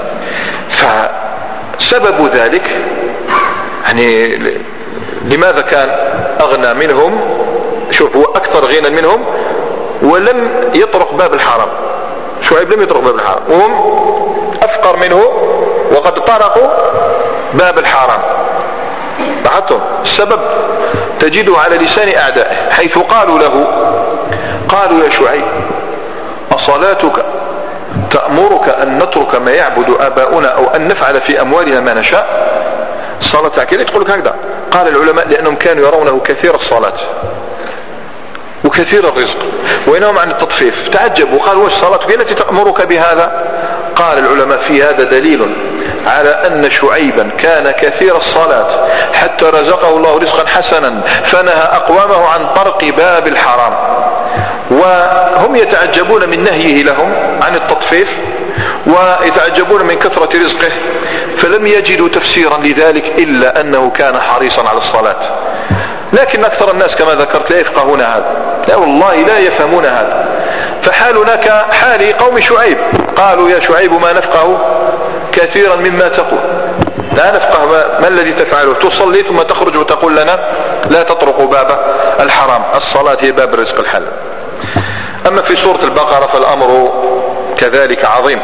فسبب ذلك يعني لماذا كان أغنى منهم؟ شوف، هو أكثر غنى منهم ولم يطرق باب الحرام. شعيب لم يطرق باب الحرام وهم أفقر منه وقد طرقوا باب الحرام. لاحظتم السبب تجده على لسان أعدائه، حيث قالوا له، قالوا يا شعيب أصلاتك تأمرك أن نترك ما يعبد آباؤنا أو أن نفعل في أموالنا ما نشاء؟ الصلاة كذا تقول لك هكذا. قال العلماء لأنهم كانوا يرونه كثير الصلاة وكثير الرزق وينهم عن التطفيف، تعجبوا قالوا وش صلاتك التي تأمرك بهذا؟ قال العلماء في هذا دليل على أن شعيبا كان كثير الصلاة حتى رزقه الله رزقا حسنا فنهى أقوامه عن طرق باب الحرام، وهم يتعجبون من نهيه لهم عن التطفيف ويتعجبون من كثرة رزقه، فلم يجدوا تفسيرا لذلك إلا أنه كان حريصا على الصلاة. لكن أكثر الناس كما ذكرت لا يفقهون هذا، لا والله لا يفهمون هذا. فحالنا كحال قوم شعيب، قالوا يا شعيب ما نفقه كثيرا مما تقول، لا نفقه ما الذي تفعله، تصلي ثم تخرج وتقول لنا لا تطرقوا باب الحرام، الصلاة هي باب الرزق الحلال. أما في سورة البقرة فالأمر كذلك عظيم.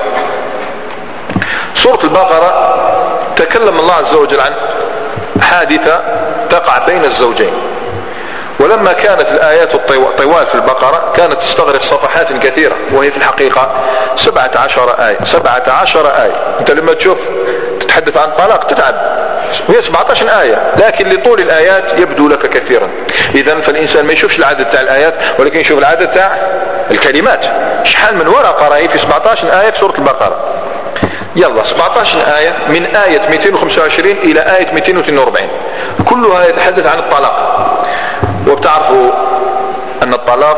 سورة البقرة تكلم الله عز وجل عن حادثة تقع بين الزوجين، ولما كانت الآيات الطوال في البقرة كانت تستغرق صفحات كثيرة، وهي في الحقيقة 17 آية. 17 آية. أنت لما تشوف تتحدث عن طلاق تتعب، وهي 17 آية، لكن لطول الآيات يبدو لك كثيرا. إذن فالإنسان ما يشوفش العدد تاع الآيات ولكن يشوف العدد تاع الكلمات. شحال من ورقة رأي في 17 آية في سورة البقرة. يلا 17 آية من آية 225 إلى آية 242 كلها يتحدث عن الطلاق. وبتعرفوا أن الطلاق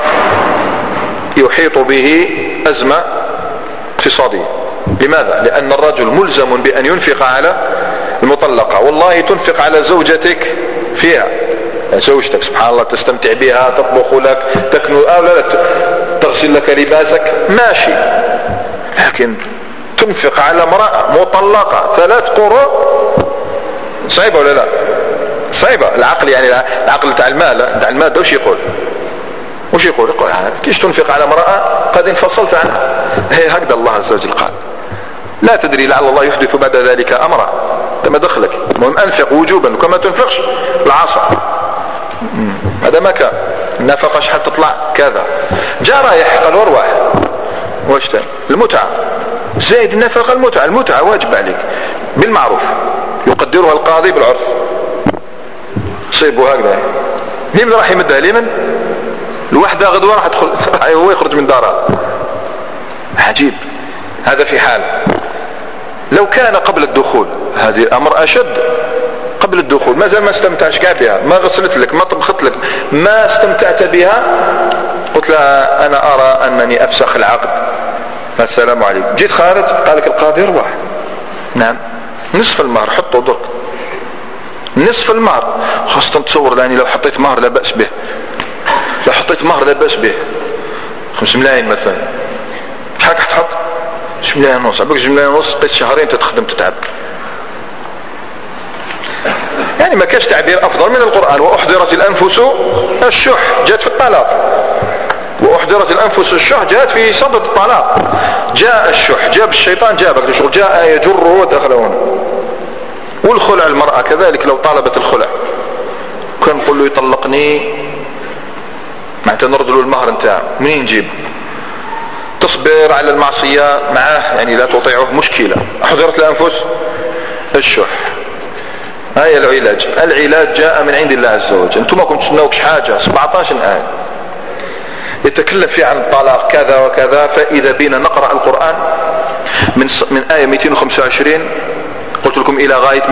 يحيط به أزمة اقتصادية. لماذا؟ لأن الرجل ملزم بأن ينفق على المطلقة. والله تنفق على زوجتك فيها، زوجتك سبحان الله تستمتع بها، تطبخ لك، تكنو أو لا تغسل لك لباسك، ماشي، لكن تنفق على امرأة مطلقة 3 قروء صعيبة ولا لا؟ صعيبة. العقل يعني العقل تاع المال تاع المادة وش يقول؟ يقول كيش تنفق على امرأة قد انفصلت عنها؟ هي هكذا الله عز وجل قال لا تدري لعل الله يحدث بعد ذلك أمرا، ما دخلك، المهم أنفق وجوبا وكما تنفقش العصا. هذا ما كان النفقة شحال تطلع كذا. جاء رايح قال وارواح واش تاني المتعة زائد النفقة. المتعة واجب عليك بالمعروف يقدرها القاضي بالعرف، صيبوا هكذا. لمن راح يمدها؟ لمن؟ الوحدة غدوة راح تدخل هو يخرج من دارها. عجيب. هذا في حال. لو كان قبل الدخول هذه الأمر أشد. قبل الدخول مازال ما استمتعش كاع بها، ما غسلت لك، ما طبخت لك، ما استمتعت بها، قلت لها أنا أرى أنني أفسخ العقد، السلام عليكم. جيت خارج قال لك القاضي ارواح. نعم نصف المهر حطه درك، نصف المهر. خاصة تصور يعني لو حطيت مهر لا بأس به، لو حطيت مهر لا بأس به 5 ملايين مثلا، شحال تحط؟ 6 ملايين ونص. عباك 6 ملايين ونص بقيت شهرين تتخدم تتعب. يعني ما كاش تعبير أفضل من القرآن. وأحضرت الأنفس الشح جاءت في الطلاق، وأحضرت الأنفس الشح جاءت في صدد الطلاق. جاء الشح جاب الشيطان جابك لشغل، جاء يجر ودخل هنا. والخلع المرأة كذلك لو طالبت الخلع كان نقول له يطلقني معناتها نردلوا المهر نتاعه منين نجيب؟ تصبر على المعصية معاه يعني لا تطيعه مشكلة. أحضرت الأنفس الشح. هاي العلاج. العلاج جاء من عند الله عز وجل. انتم ما كنتوا تنوكش حاجة. 17 آية يتكلم فيه عن الطلاق كذا وكذا. فإذا بينا نقرأ القرآن من آية 225 قلت لكم إلى غاية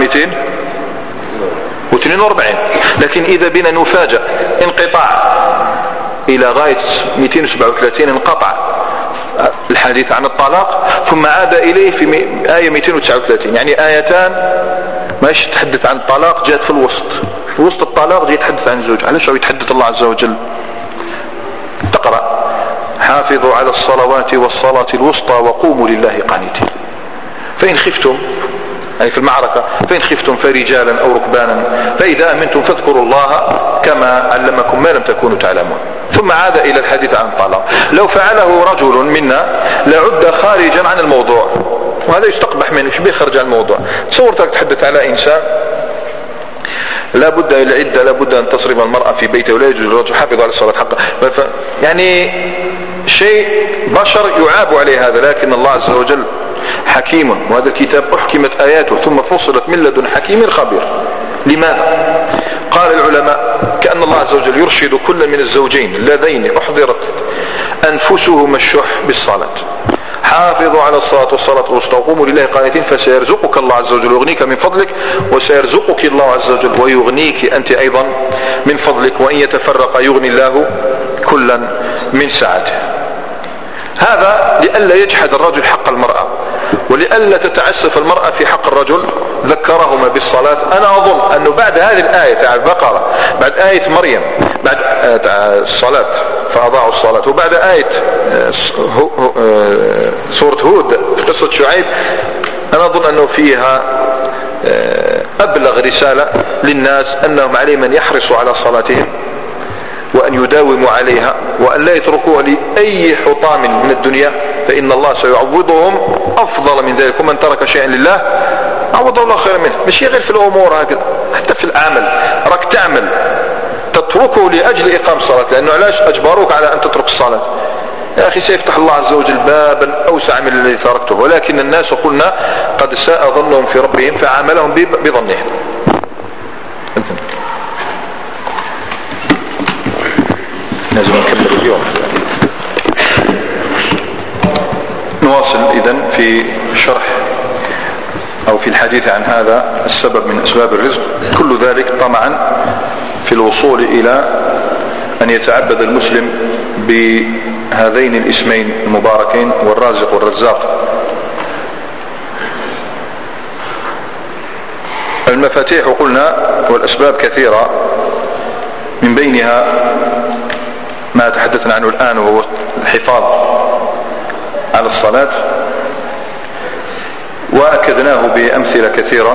242. لكن إذا بينا نفاجأ انقطاع إلى غاية 237 انقطع الحديث عن الطلاق ثم عاد إليه في آية 239. يعني آيتان ماش تحدث عن الطلاق جاءت في الوسط. في وسط الطلاق جاء يتحدث عن الزوج. علاش يتحدث الله عز وجل؟ تقرأ حافظوا على الصلوات والصلاة الوسطى وقوموا لله قانتين. فإن خفتم يعني في المعركة فإن خفتم فرجالا أو ركبانا فإذا أمنتم فاذكروا الله كما علمكم ما لم تكونوا تعلمون. ثم عاد إلى الحديث عن الطلاق. لو فعله رجل منا لعد خارجا عن الموضوع وهذا يستقبح منه. ايش بيخرج عن الموضوع؟ تصورتك تحدث على إنسان لا بد العدة لا بد أن تصرف المرأة في بيته ولا يجوز الرجل حافظ على الصلاة حقا. يعني شيء بشر يعاب عليه هذا. لكن الله عز وجل حكيم وهذا الكتاب أحكمت آياته ثم فصلت من لدن حكيم خبير. لماذا؟ قال العلماء كأن الله عز وجل يرشد كل من الزوجين اللذين أحضرت أنفسهما الشح بالصلاة. حافظوا على الصلاة والصلاة الوسطى وقوموا لله قانتين فسيرزقك الله عز وجل ويغنيك من فضلك وسيرزقك الله عز وجل ويغنيك أنت أيضا من فضلك. وإن يتفرق يغني الله كلا من سعته. هذا لئلا يجحد الرجل حق المرأة ولئلا تتعسف المرأة في حق الرجل ذكرهما بالصلاة. أنا أظن أنه بعد هذه الآية تاع البقرة بعد آية مريم بعد الصلاة فأضاعوا الصلاة وبعد آية سورة هود في قصة شعيب أنا أظن أنه فيها أبلغ رسالة للناس أنهم عليهم أن يحرصوا على صلاتهم وأن يداوموا عليها وأن لا يتركوها لأي حطام من الدنيا فإن الله سيعوضهم أفضل من ذلك. ومن ترك شيئا لله عوض الله خيرا منه. مش غير في الأمور هكذا حتى في العمل راك تعمل تتركه لأجل إقام الصلاة لأنه علاش أجبروك على أن تترك الصلاة؟ يا أخي سيفتح الله عز وجل بابا أوسع من الذي تركته. ولكن الناس قلنا قد ساء ظنهم في ربهم فعاملهم بظنهم. لازم نكمل اليوم. نواصل إذن في شرح أو في الحديث عن هذا السبب من أسباب الرزق. كل ذلك طمعا في الوصول إلى أن يتعبد المسلم بهذين الاسمين المباركين والرازق والرزاق. المفاتيح قلنا والأسباب كثيرة من بينها ما تحدثنا عنه الآن وهو الحفاظ على الصلاة وأكدناه بأمثلة كثيرة.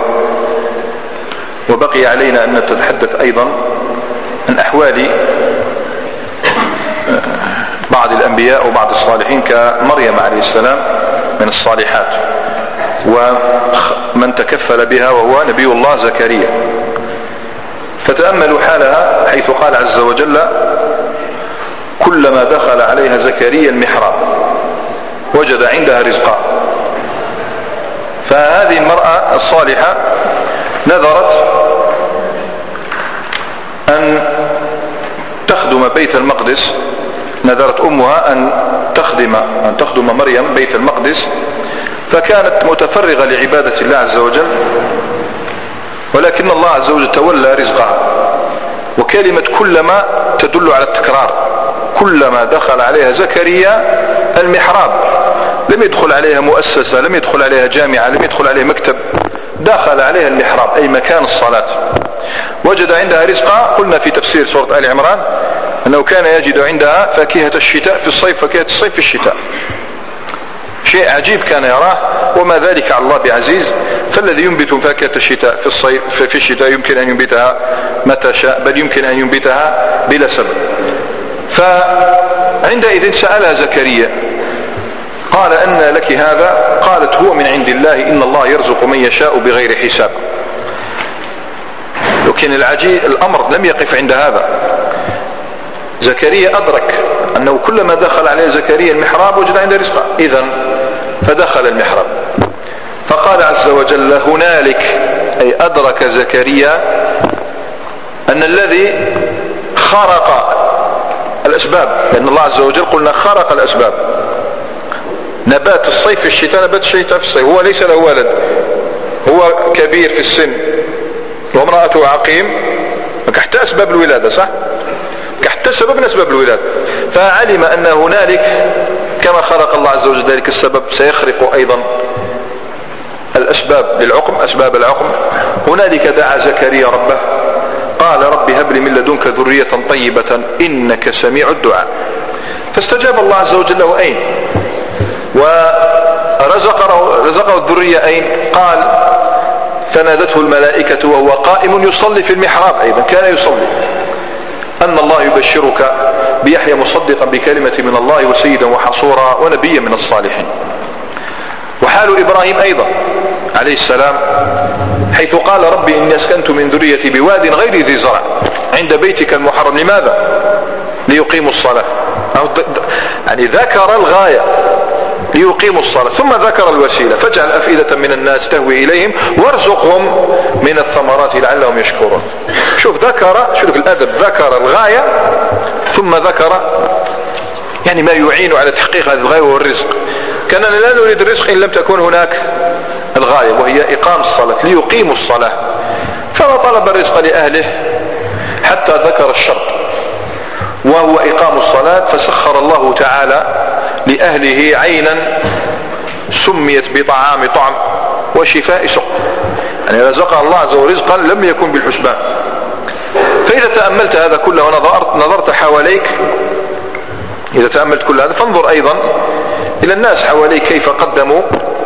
وبقي علينا أن نتحدث أيضا عن أحوال بعض الأنبياء وبعض الصالحين كمريم عليه السلام من الصالحات ومن تكفل بها وهو نبي الله زكريا. فتأملوا حالها حيث قال عز وجل كلما دخل عليها زكريا المحراب وجد عندها رزقا. فهذه المرأة الصالحة نذرت أن تخدم بيت المقدس. نذرت أمها أن تخدم مريم بيت المقدس فكانت متفرغة لعبادة الله عز وجل ولكن الله عز وجل تولى رزقها. وكلمة كلما تدل على التكرار. كلما دخل عليها زكريا المحراب لم يدخل عليها مؤسسة لم يدخل عليها جامعة لم يدخل عليها مكتب دخل عليها المحراب أي مكان الصلاة وجد عندها رزقا. قلنا في تفسير سورة آل عمران أنه كان يجد عندها فاكهة الشتاء في الصيف فاكهة الصيف في الشتاء. شيء عجيب كان يراه وما ذلك على الله بعزيز. فالذي ينبت فاكهة الشتاء في الصيف في الشتاء يمكن أن ينبتها متى شاء بل يمكن أن ينبتها بلا سبب. فعندئذ سألها زكريا قال أن لك هذا؟ قالت هو من عند الله إن الله يرزق من يشاء بغير حساب. لكن العجيب الأمر لم يقف عند هذا. زكريا أدرك أنه كلما دخل عليه زكريا المحراب وجد عنده رزقا، إذن فدخل المحراب. فقال عز وجل هنالك، أي أدرك زكريا أن الذي خرق الأسباب، لأن الله عز وجل قلنا خرق الأسباب، نبات الصيف في الشتاء، نبات الشتاء في الصيف، هو ليس له ولد، هو كبير في السن وامرأته عقيم، حتى أسباب الولادة صح؟ حتى سبب من أسباب الولادة. فعلم أن هنالك كما خلق الله عز وجل ذلك السبب سيخرق أيضا الأسباب للعقم، أسباب العقم. هنالك دعا زكريا ربه قال رب هب لي من لدنك ذرية طيبة إنك سميع الدعاء. فاستجاب الله عز وجل له. أين؟ ورزقه الذرية أين؟ قال فنادته الملائكة وهو قائم يصلي في المحراب، أيضا كان يصلي، أن الله يبشرك بيحيى مصدقا بكلمة من الله وسيدا وحصورا ونبيا من الصالحين. وحال إبراهيم أيضا عليه السلام حيث قال ربي إني أسكنت من ذريتي بواد غير ذي زرع عند بيتك المحرم، لماذا؟ ليقيموا الصلاة، يعني ذكر الغاية ليقيموا الصلاة، ثم ذكر الوسيلة فاجعل أفئدة من الناس تهوي إليهم وارزقهم من الثمرات لعلهم يشكرون. شوف الأدب، ذكر الغاية ثم ذكر يعني ما يعين على تحقيق هذه الغاية وهو الرزق. كأننا لا نريد الرزق إن لم تكن هناك الغاية وهي إقام الصلاة، ليقيموا الصلاة. فما طلب الرزق لأهله حتى ذكر الشرط وهو إقام الصلاة، فسخر الله تعالى لأهله عينا سميت بطعام طعم وشفاء سقم، يعني رزق الله عز وجل رزقا لم يكن بالحسبان. فإذا تأملت هذا كله ونظرت حواليك، إذا تأملت كل هذا فانظر أيضا إلى الناس حواليك كيف قدموا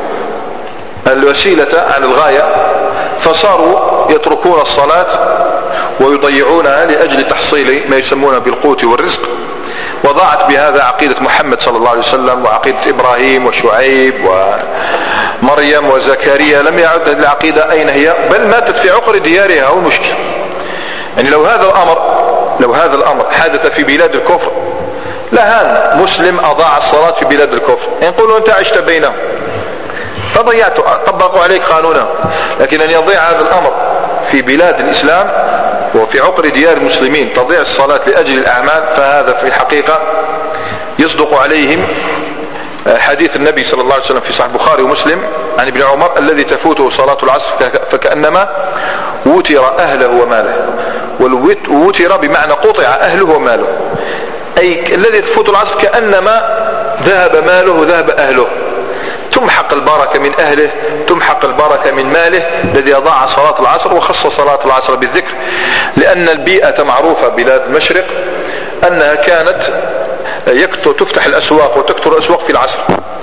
الوسيلة على الغاية، فصاروا يتركون الصلاة ويضيعونها لأجل تحصيل ما يسمونه بالقوت والرزق. وضاعت بهذا عقيدة محمد صلى الله عليه وسلم وعقيدة إبراهيم وشعيب ومريم وزكريا، لم يعد العقيدة أين هي، بل ماتت في عقر ديارها. والمشكلة يعني لو هذا الأمر حدث في بلاد الكفر لهان مسلم أضاع الصلاة في بلاد الكفر، يقولوا أنت عشت بينهم فضيعت، طبقوا عليك قانونا. لكن أن يضيع هذا الأمر في بلاد الإسلام وفي عقر ديار المسلمين، تضيع الصلاة لأجل الأعمال، فهذا في الحقيقة يصدق عليهم حديث النبي صلى الله عليه وسلم في صحيح البخاري ومسلم عن ابن عمر الذي تفوته صلاة العصر فكأنما وتر أهله وماله. والوتر بمعنى قطع أهله وماله، أي الذي تفوت العصر كأنما ذهب ماله وذهب أهله، تمحق البركة من أهله، تمحق البركة من ماله الذي أضاع صلاة العصر. وخص صلاة العصر بالذكر لأن البيئة معروفة بلاد المشرق أنها كانت تفتح الأسواق وتكثر الأسواق في العصر،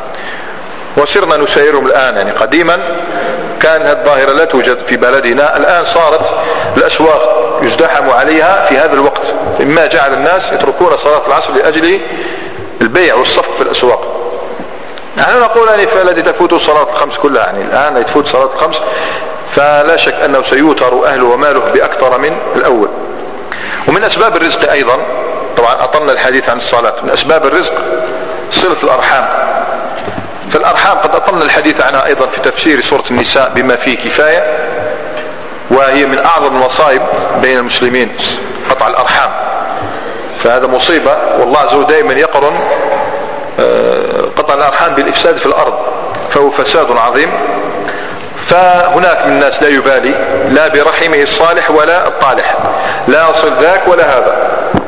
وصرنا نسيرهم الآن. يعني قديما كان هذه الظاهرة لا توجد في بلدنا، الآن صارت الأسواق يزدحم عليها في هذا الوقت، مما جعل الناس يتركون صلاة العصر لأجل البيع والصفق في الأسواق. نحن نقول أن فالذي تفوت صلاة الخمس كلها، يعني الآن تفوت صلاة الخمس، فلا شك أنه سيوتر أهله وماله بأكثر من الأول. ومن أسباب الرزق أيضا، طبعا أطلنا الحديث عن الصلاة، من أسباب الرزق صلة الأرحام. فالأرحام قد أطلنا الحديث عنها أيضا في تفسير سورة النساء بما فيه كفاية، وهي من أعظم المصائب بين المسلمين قطع الأرحام. فهذا مصيبة، والله عز وجل دائما يقرن قطع الأرحام بالإفساد في الأرض، فهو فساد عظيم. فهناك من الناس لا يبالي لا برحمه الصالح ولا الطالح، لا يصل ذاك ولا هذا.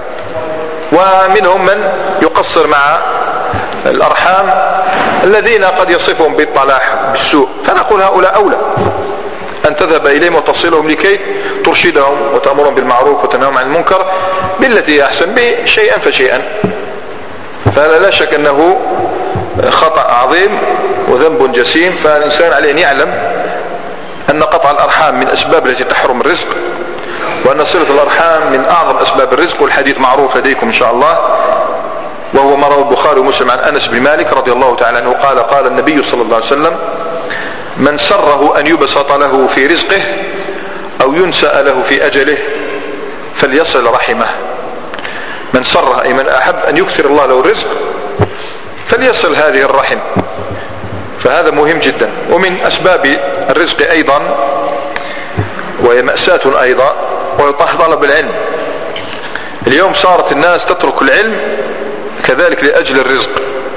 ومنهم من يقصر مع الأرحام الذين قد يصفهم بالطلاح بالسوء، فنقول هؤلاء أولى أن تذهب إليهم وتصلهم لكي ترشدهم وتأمرهم بالمعروف وتنههم عن المنكر بالتي أحسن شيئا فشيئا. فهذا لا شك أنه خطأ عظيم وذنب جسيم. فالإنسان عليه أن يعلم أن قطع الأرحام من أسباب التي تحرم الرزق، وأن صلة الأرحام من أعظم أسباب الرزق. والحديث معروف لديكم إن شاء الله، وهو ما رواه البخاري ومسلم عن أنس بن مالك رضي الله تعالى عنه قال النبي صلى الله عليه وسلم: من سره أن يبسط له في رزقه أو ينسأ له في أجله فليصل رحمه. من سره أي من أحب أن يكثر الله له الرزق فليصل هذه الرحم، فهذا مهم جدا. ومن أسباب الرزق أيضا وهي مأساة أيضا وطلب العلم. اليوم صارت الناس تترك العلم كذلك لأجل الرزق،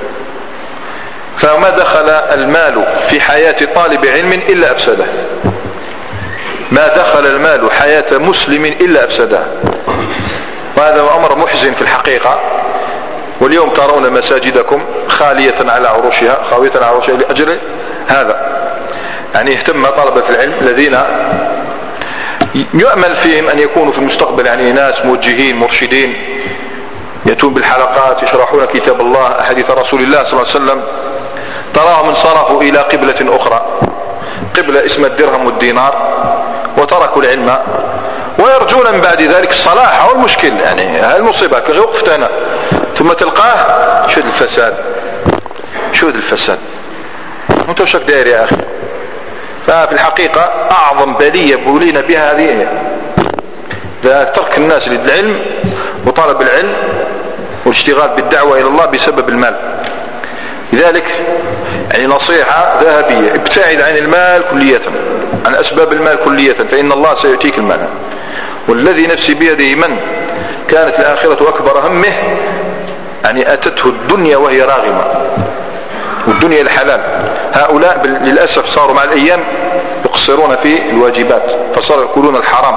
فما دخل المال في حياة طالب علم إلا أفسده، ما دخل المال حياة مسلم إلا أفسدها، وهذا أمر محزن في الحقيقة. واليوم ترون مساجدكم خالية على عروشها، خاوية على عروشها لأجل هذا. يعني اهتم طلبة العلم الذين يؤمل فيهم أن يكونوا في المستقبل يعني ناس موجهين مرشدين يأتون بالحلقات يشرحون كتاب الله حديث رسول الله صلى الله عليه وسلم، تراهم انصرفوا إلى قبلة أخرى، قبلة اسمها الدرهم والدينار، وتركوا العلم ويرجون من بعد ذلك الصلاح. أو المشكل يعني المصيبة كغير وقفت أنا ثم تلقاه شود الفساد، شود الفساد، انت وشك داير يا أخي. ففي الحقيقة أعظم بلية بولينا بها هذه ترك الناس للعلم وطلب العلم والاشتغال بالدعوة إلى الله بسبب المال. لذلك يعني نصيحة ذهبية، ابتعد عن المال كلية، عن أسباب المال كلية، فإن الله سيؤتيك المال. والذي نفسي بيده من كانت الآخرة أكبر همه يعني أتته الدنيا وهي راغمة، والدنيا الحلال. هؤلاء للأسف صاروا مع الأيام يقصرون في الواجبات، فصاروا يأكلون الحرام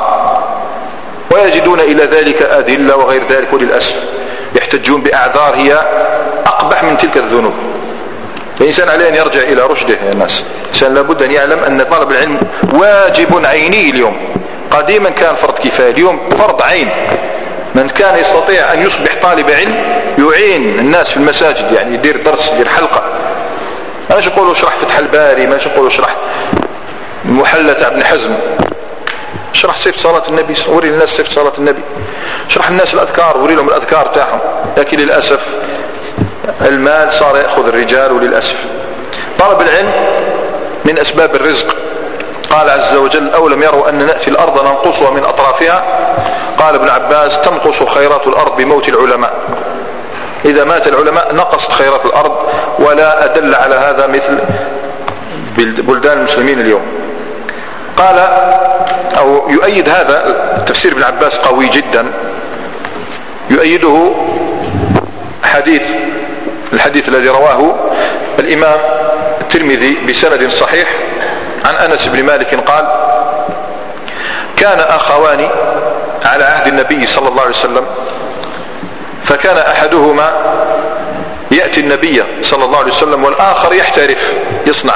ويجدون إلى ذلك أدلة وغير ذلك، وللأسف يحتجون بأعذار هي أقبح من تلك الذنوب. فالإنسان عليه أن يرجع إلى رشده يا الناس. الإنسان لابد أن يعلم أن طلب العلم واجب عيني اليوم، قديما كان فرض كفاية، اليوم فرض عين. من كان يستطيع أن يصبح طالب علم يعين الناس في المساجد، يعني يدير درس يدير حلقة، ما يقولوا اشرح فتح الباري، ما يقولوا اشرح المحلة تاع ابن حزم، اشرح صفة صلاة النبي، وري الناس صفة صلاة النبي، اشرح الناس الأذكار، وري لهم الأذكار تاعهم. لكن للأسف المال صار يأخذ الرجال، وللأسف طلب العلم من أسباب الرزق. قال عز وجل أولم يروا أن نأتي الأرض ننقصها من أطرافها. قال ابن عباس تنقص خيرات الأرض بموت العلماء، إذا مات العلماء نقصت خيرات الأرض. ولا أدل على هذا مثل بلدان المسلمين اليوم. قال أو يؤيد هذا تفسير ابن عباس قوي جدا، يؤيده الحديث الذي رواه الإمام الترمذي بسند صحيح عن أنس بن مالك قال كان أخوان على عهد النبي صلى الله عليه وسلم، فكان أحدهما يأتي النبي صلى الله عليه وسلم والآخر يحترف يصنع،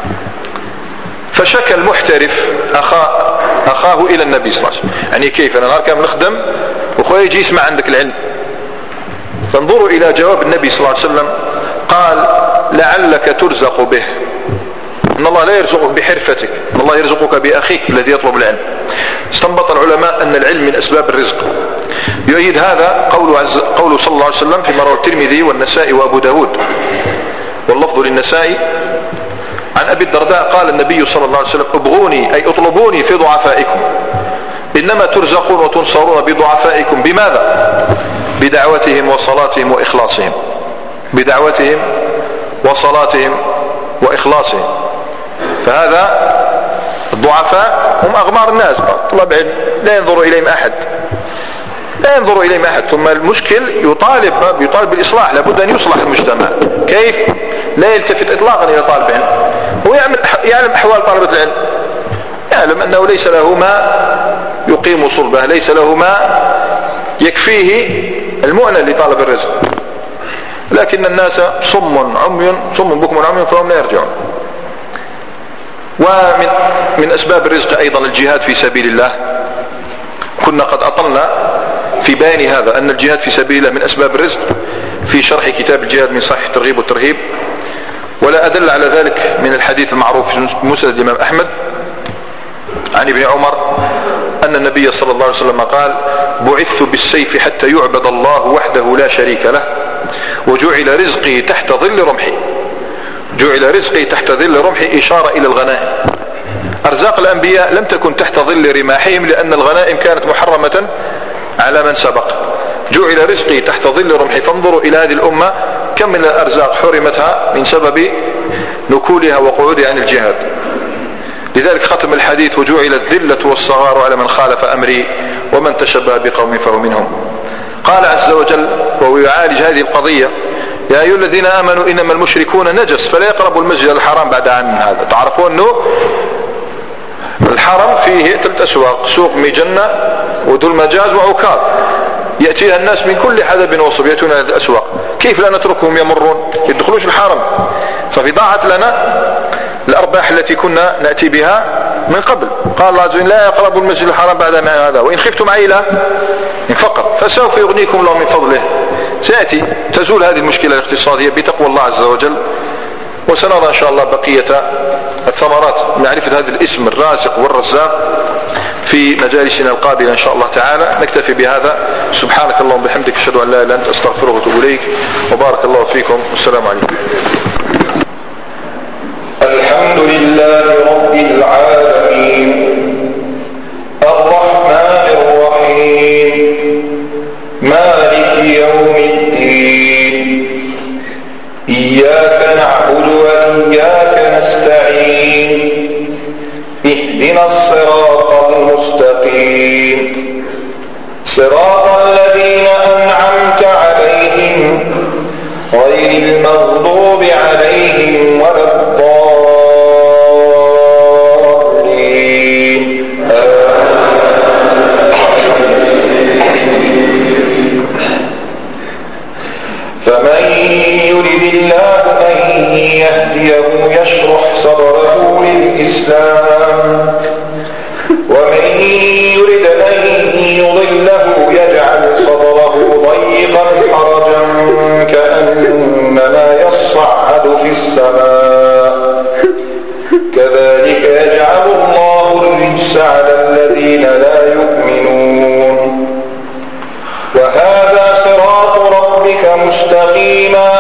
فشكى المحترف أخاه إلى النبي صلى الله عليه وسلم. يعني كيف أنا نهار كامل نخدم وخوي يجي يسمع عندك العلم. فانظروا إلى جواب النبي صلى الله عليه وسلم، قال لعلك ترزق به، إن الله لا يرزقك بحرفتك، إن الله يرزقك بأخيك الذي يطلب العلم. استنبط العلماء أن العلم من أسباب الرزق. يؤيد هذا قوله صلى الله عليه وسلم فيما رواه الترمذي والنسائي وأبو داود، واللفظ للنسائي عن أبي الدرداء قال النبي صلى الله عليه وسلم ابغوني أي اطلبوني في ضعفائكم، إنما ترزقون وتنصرون بضعفائكم. بماذا؟ بدعوتهم وصلاتهم وإخلاصهم، بدعوتهم وصلاتهم وإخلاصهم. فهذا الضعفاء هم أغمار الناس، طلب علم لا ينظر إليهم أحد، لا ينظر إليهم أحد. ثم المشكل يطالب بالإصلاح، لابد أن يصلح المجتمع. كيف؟ لا يلتفت إطلاقا إلى طالب علم، هو يعلم أحوال طالبة العلم، يعلم أنه ليس له ما يقيم صلبه، ليس له ما يكفيه المؤنة لطالب الرزق. لكن الناس صم بكم عمي فهم لا يرجعون. ومن أسباب الرزق أيضا الجهاد في سبيل الله. كنا قد أطلنا في بيان هذا أن الجهاد في سبيل الله من أسباب الرزق في شرح كتاب الجهاد من صحيح الترغيب والترهيب. ولا أدل على ذلك من الحديث المعروف في مسند الإمام أحمد عن ابن عمر أن النبي صلى الله عليه وسلم قال بعثت بالسيف حتى يعبد الله وحده لا شريك له، وجعل رزقي تحت ظل رمحي. جعل رزقي تحت ظل رمحي إشارة إلى الغنائم. أرزاق الأنبياء لم تكن تحت ظل رماحهم، لأن الغنائم كانت محرمة على من سبق. جعل رزقي تحت ظل رمحي. فانظروا إلى هذه الأمة كم من الأرزاق حرمتها من سبب نكولها وقعودها عن الجهاد. لذلك ختم الحديث: وجعل الذلة والصغار على من خالف أمري ومن تشبه بقوم فهو منهم. قال عز وجل وهو يعالج هذه القضية: يا أيها الذين آمنوا إنما المشركون نجس فلا يقربوا المسجد الحرام بعد عام هذا. تعرفون أنه الحرم فيه 3 أسواق: سوق مجنة وذو المجاز وعكاظ، يأتيها الناس من كل حدب وصب يأتون هذه الأسواق. كيف لا نتركهم يمرون يدخلوش الحرم؟ صافي ضاعت لنا الأرباح التي كنا نأتي بها من قبل. قال الله عز وجل: لا يقربوا المسجد الحرام بعد ما هذا وإن خفتم عيلة فقط فسوف يغنيكم الله من فضله. سيأتي تزول هذه المشكلة الاقتصادية بتقوى الله عز وجل. وسنرى إن شاء الله بقية الثمرات معرفة هذا الاسم الرازق والرزاق في مجالسنا القابلة إن شاء الله تعالى. نكتفي بهذا. سبحانك اللهم وبحمدك أشهد أن لا إله إلا أنت أستغفرك وأتوب إليك. وبارك الله فيكم والسلام عليكم. الحمد لله رب العالمين الرحمن الرحيم مالك يوم الدين إياك نعبد وإياك نستعين اهدنا الصراط المستقيم صراط الذين أنعمت عليهم غير المغضوب عليهم ولا الضالين. فمن يرد الله أن يهديه يشرح صدره للإسلام ومن يرد أن يضله يجعل صدره ضيقا حرجا كأنما يصعد في السماء كذلك يجعل الله الرجس على الذين لا يؤمنون. وهذا صراط ربك مستقيما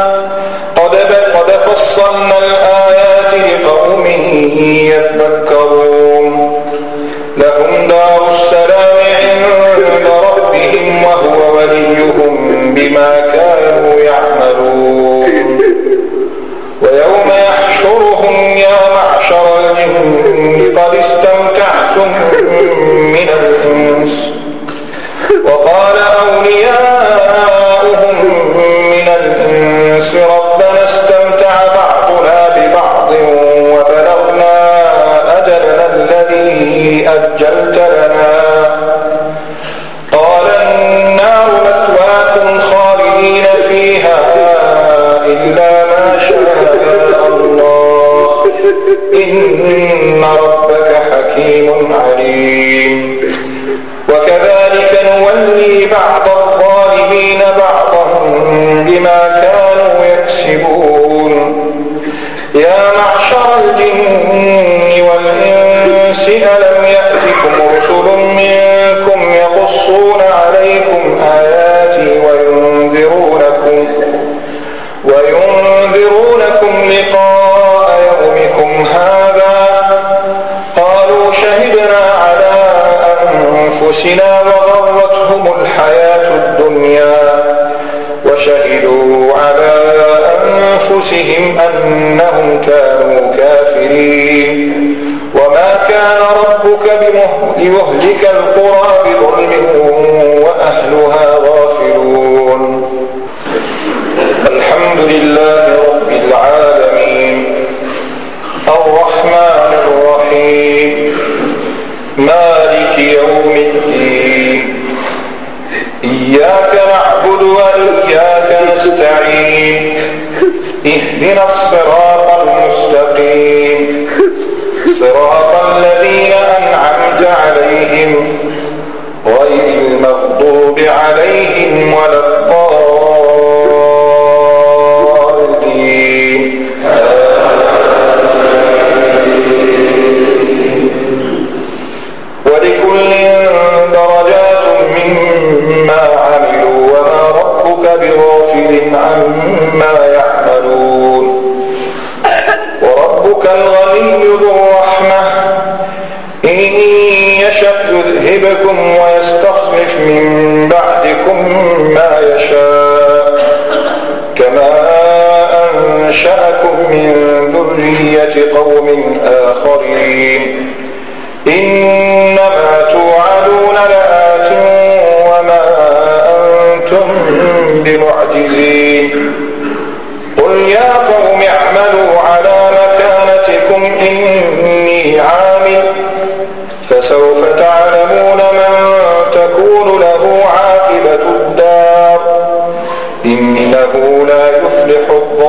قد فصلنا الآيات لقوم يذكرون. لهم دار السلام عند ربهم وهو وليهم بما كانوا يعملون. ويوم يحشرهم يا معشر الجن قد استمتعتم من الإنس وقال أولياؤهم من الإنس ربنا استمتع بعضنا ببعض وبلغنا أجلنا الذي أجلت لنا قال النار مثواكم خالدين فيها إلا ما شاء الله إن ربك حكيم عليم. وكذلك نولي بعض الظالمين بعضا بما كانوا يكسبون. يا معشر الجن والإنس ألم يأتكم رسل منكم يقصون عليكم آياتي وينذرونكم لقاء يومكم هذا قالوا شهدنا على أنفسنا وغرتهم الحياة الدنيا وشهدوا على أنفسهم أنهم كانوا كافرين. وما كان ربك لمهلك القرى بظلم وأهلها غافلون. الحمد لله رب العالمين الرحمن الرحيم مالك يوم الدين إياك نعبد وإياك نستعين اهدنا الصراط المستقيم صراط الذين أنعمت عليهم غير المغضوب عليهم ولا الضالين. ولكل درجات مما عملوا وما ربك بغافل عما يعملون. وربك الغني ذو الرحمة إن يشأ يذهبكم ويستخلف من بعدكم أنشأكم من ذرية قوم آخرين إنما توعدون لآت وما أنتم بمعجزين قل يا قوم اعملوا على مكانتكم إني عامل فسوف تعلمون من تكون له عاقبة الدار إنه لا يفلح الظالمون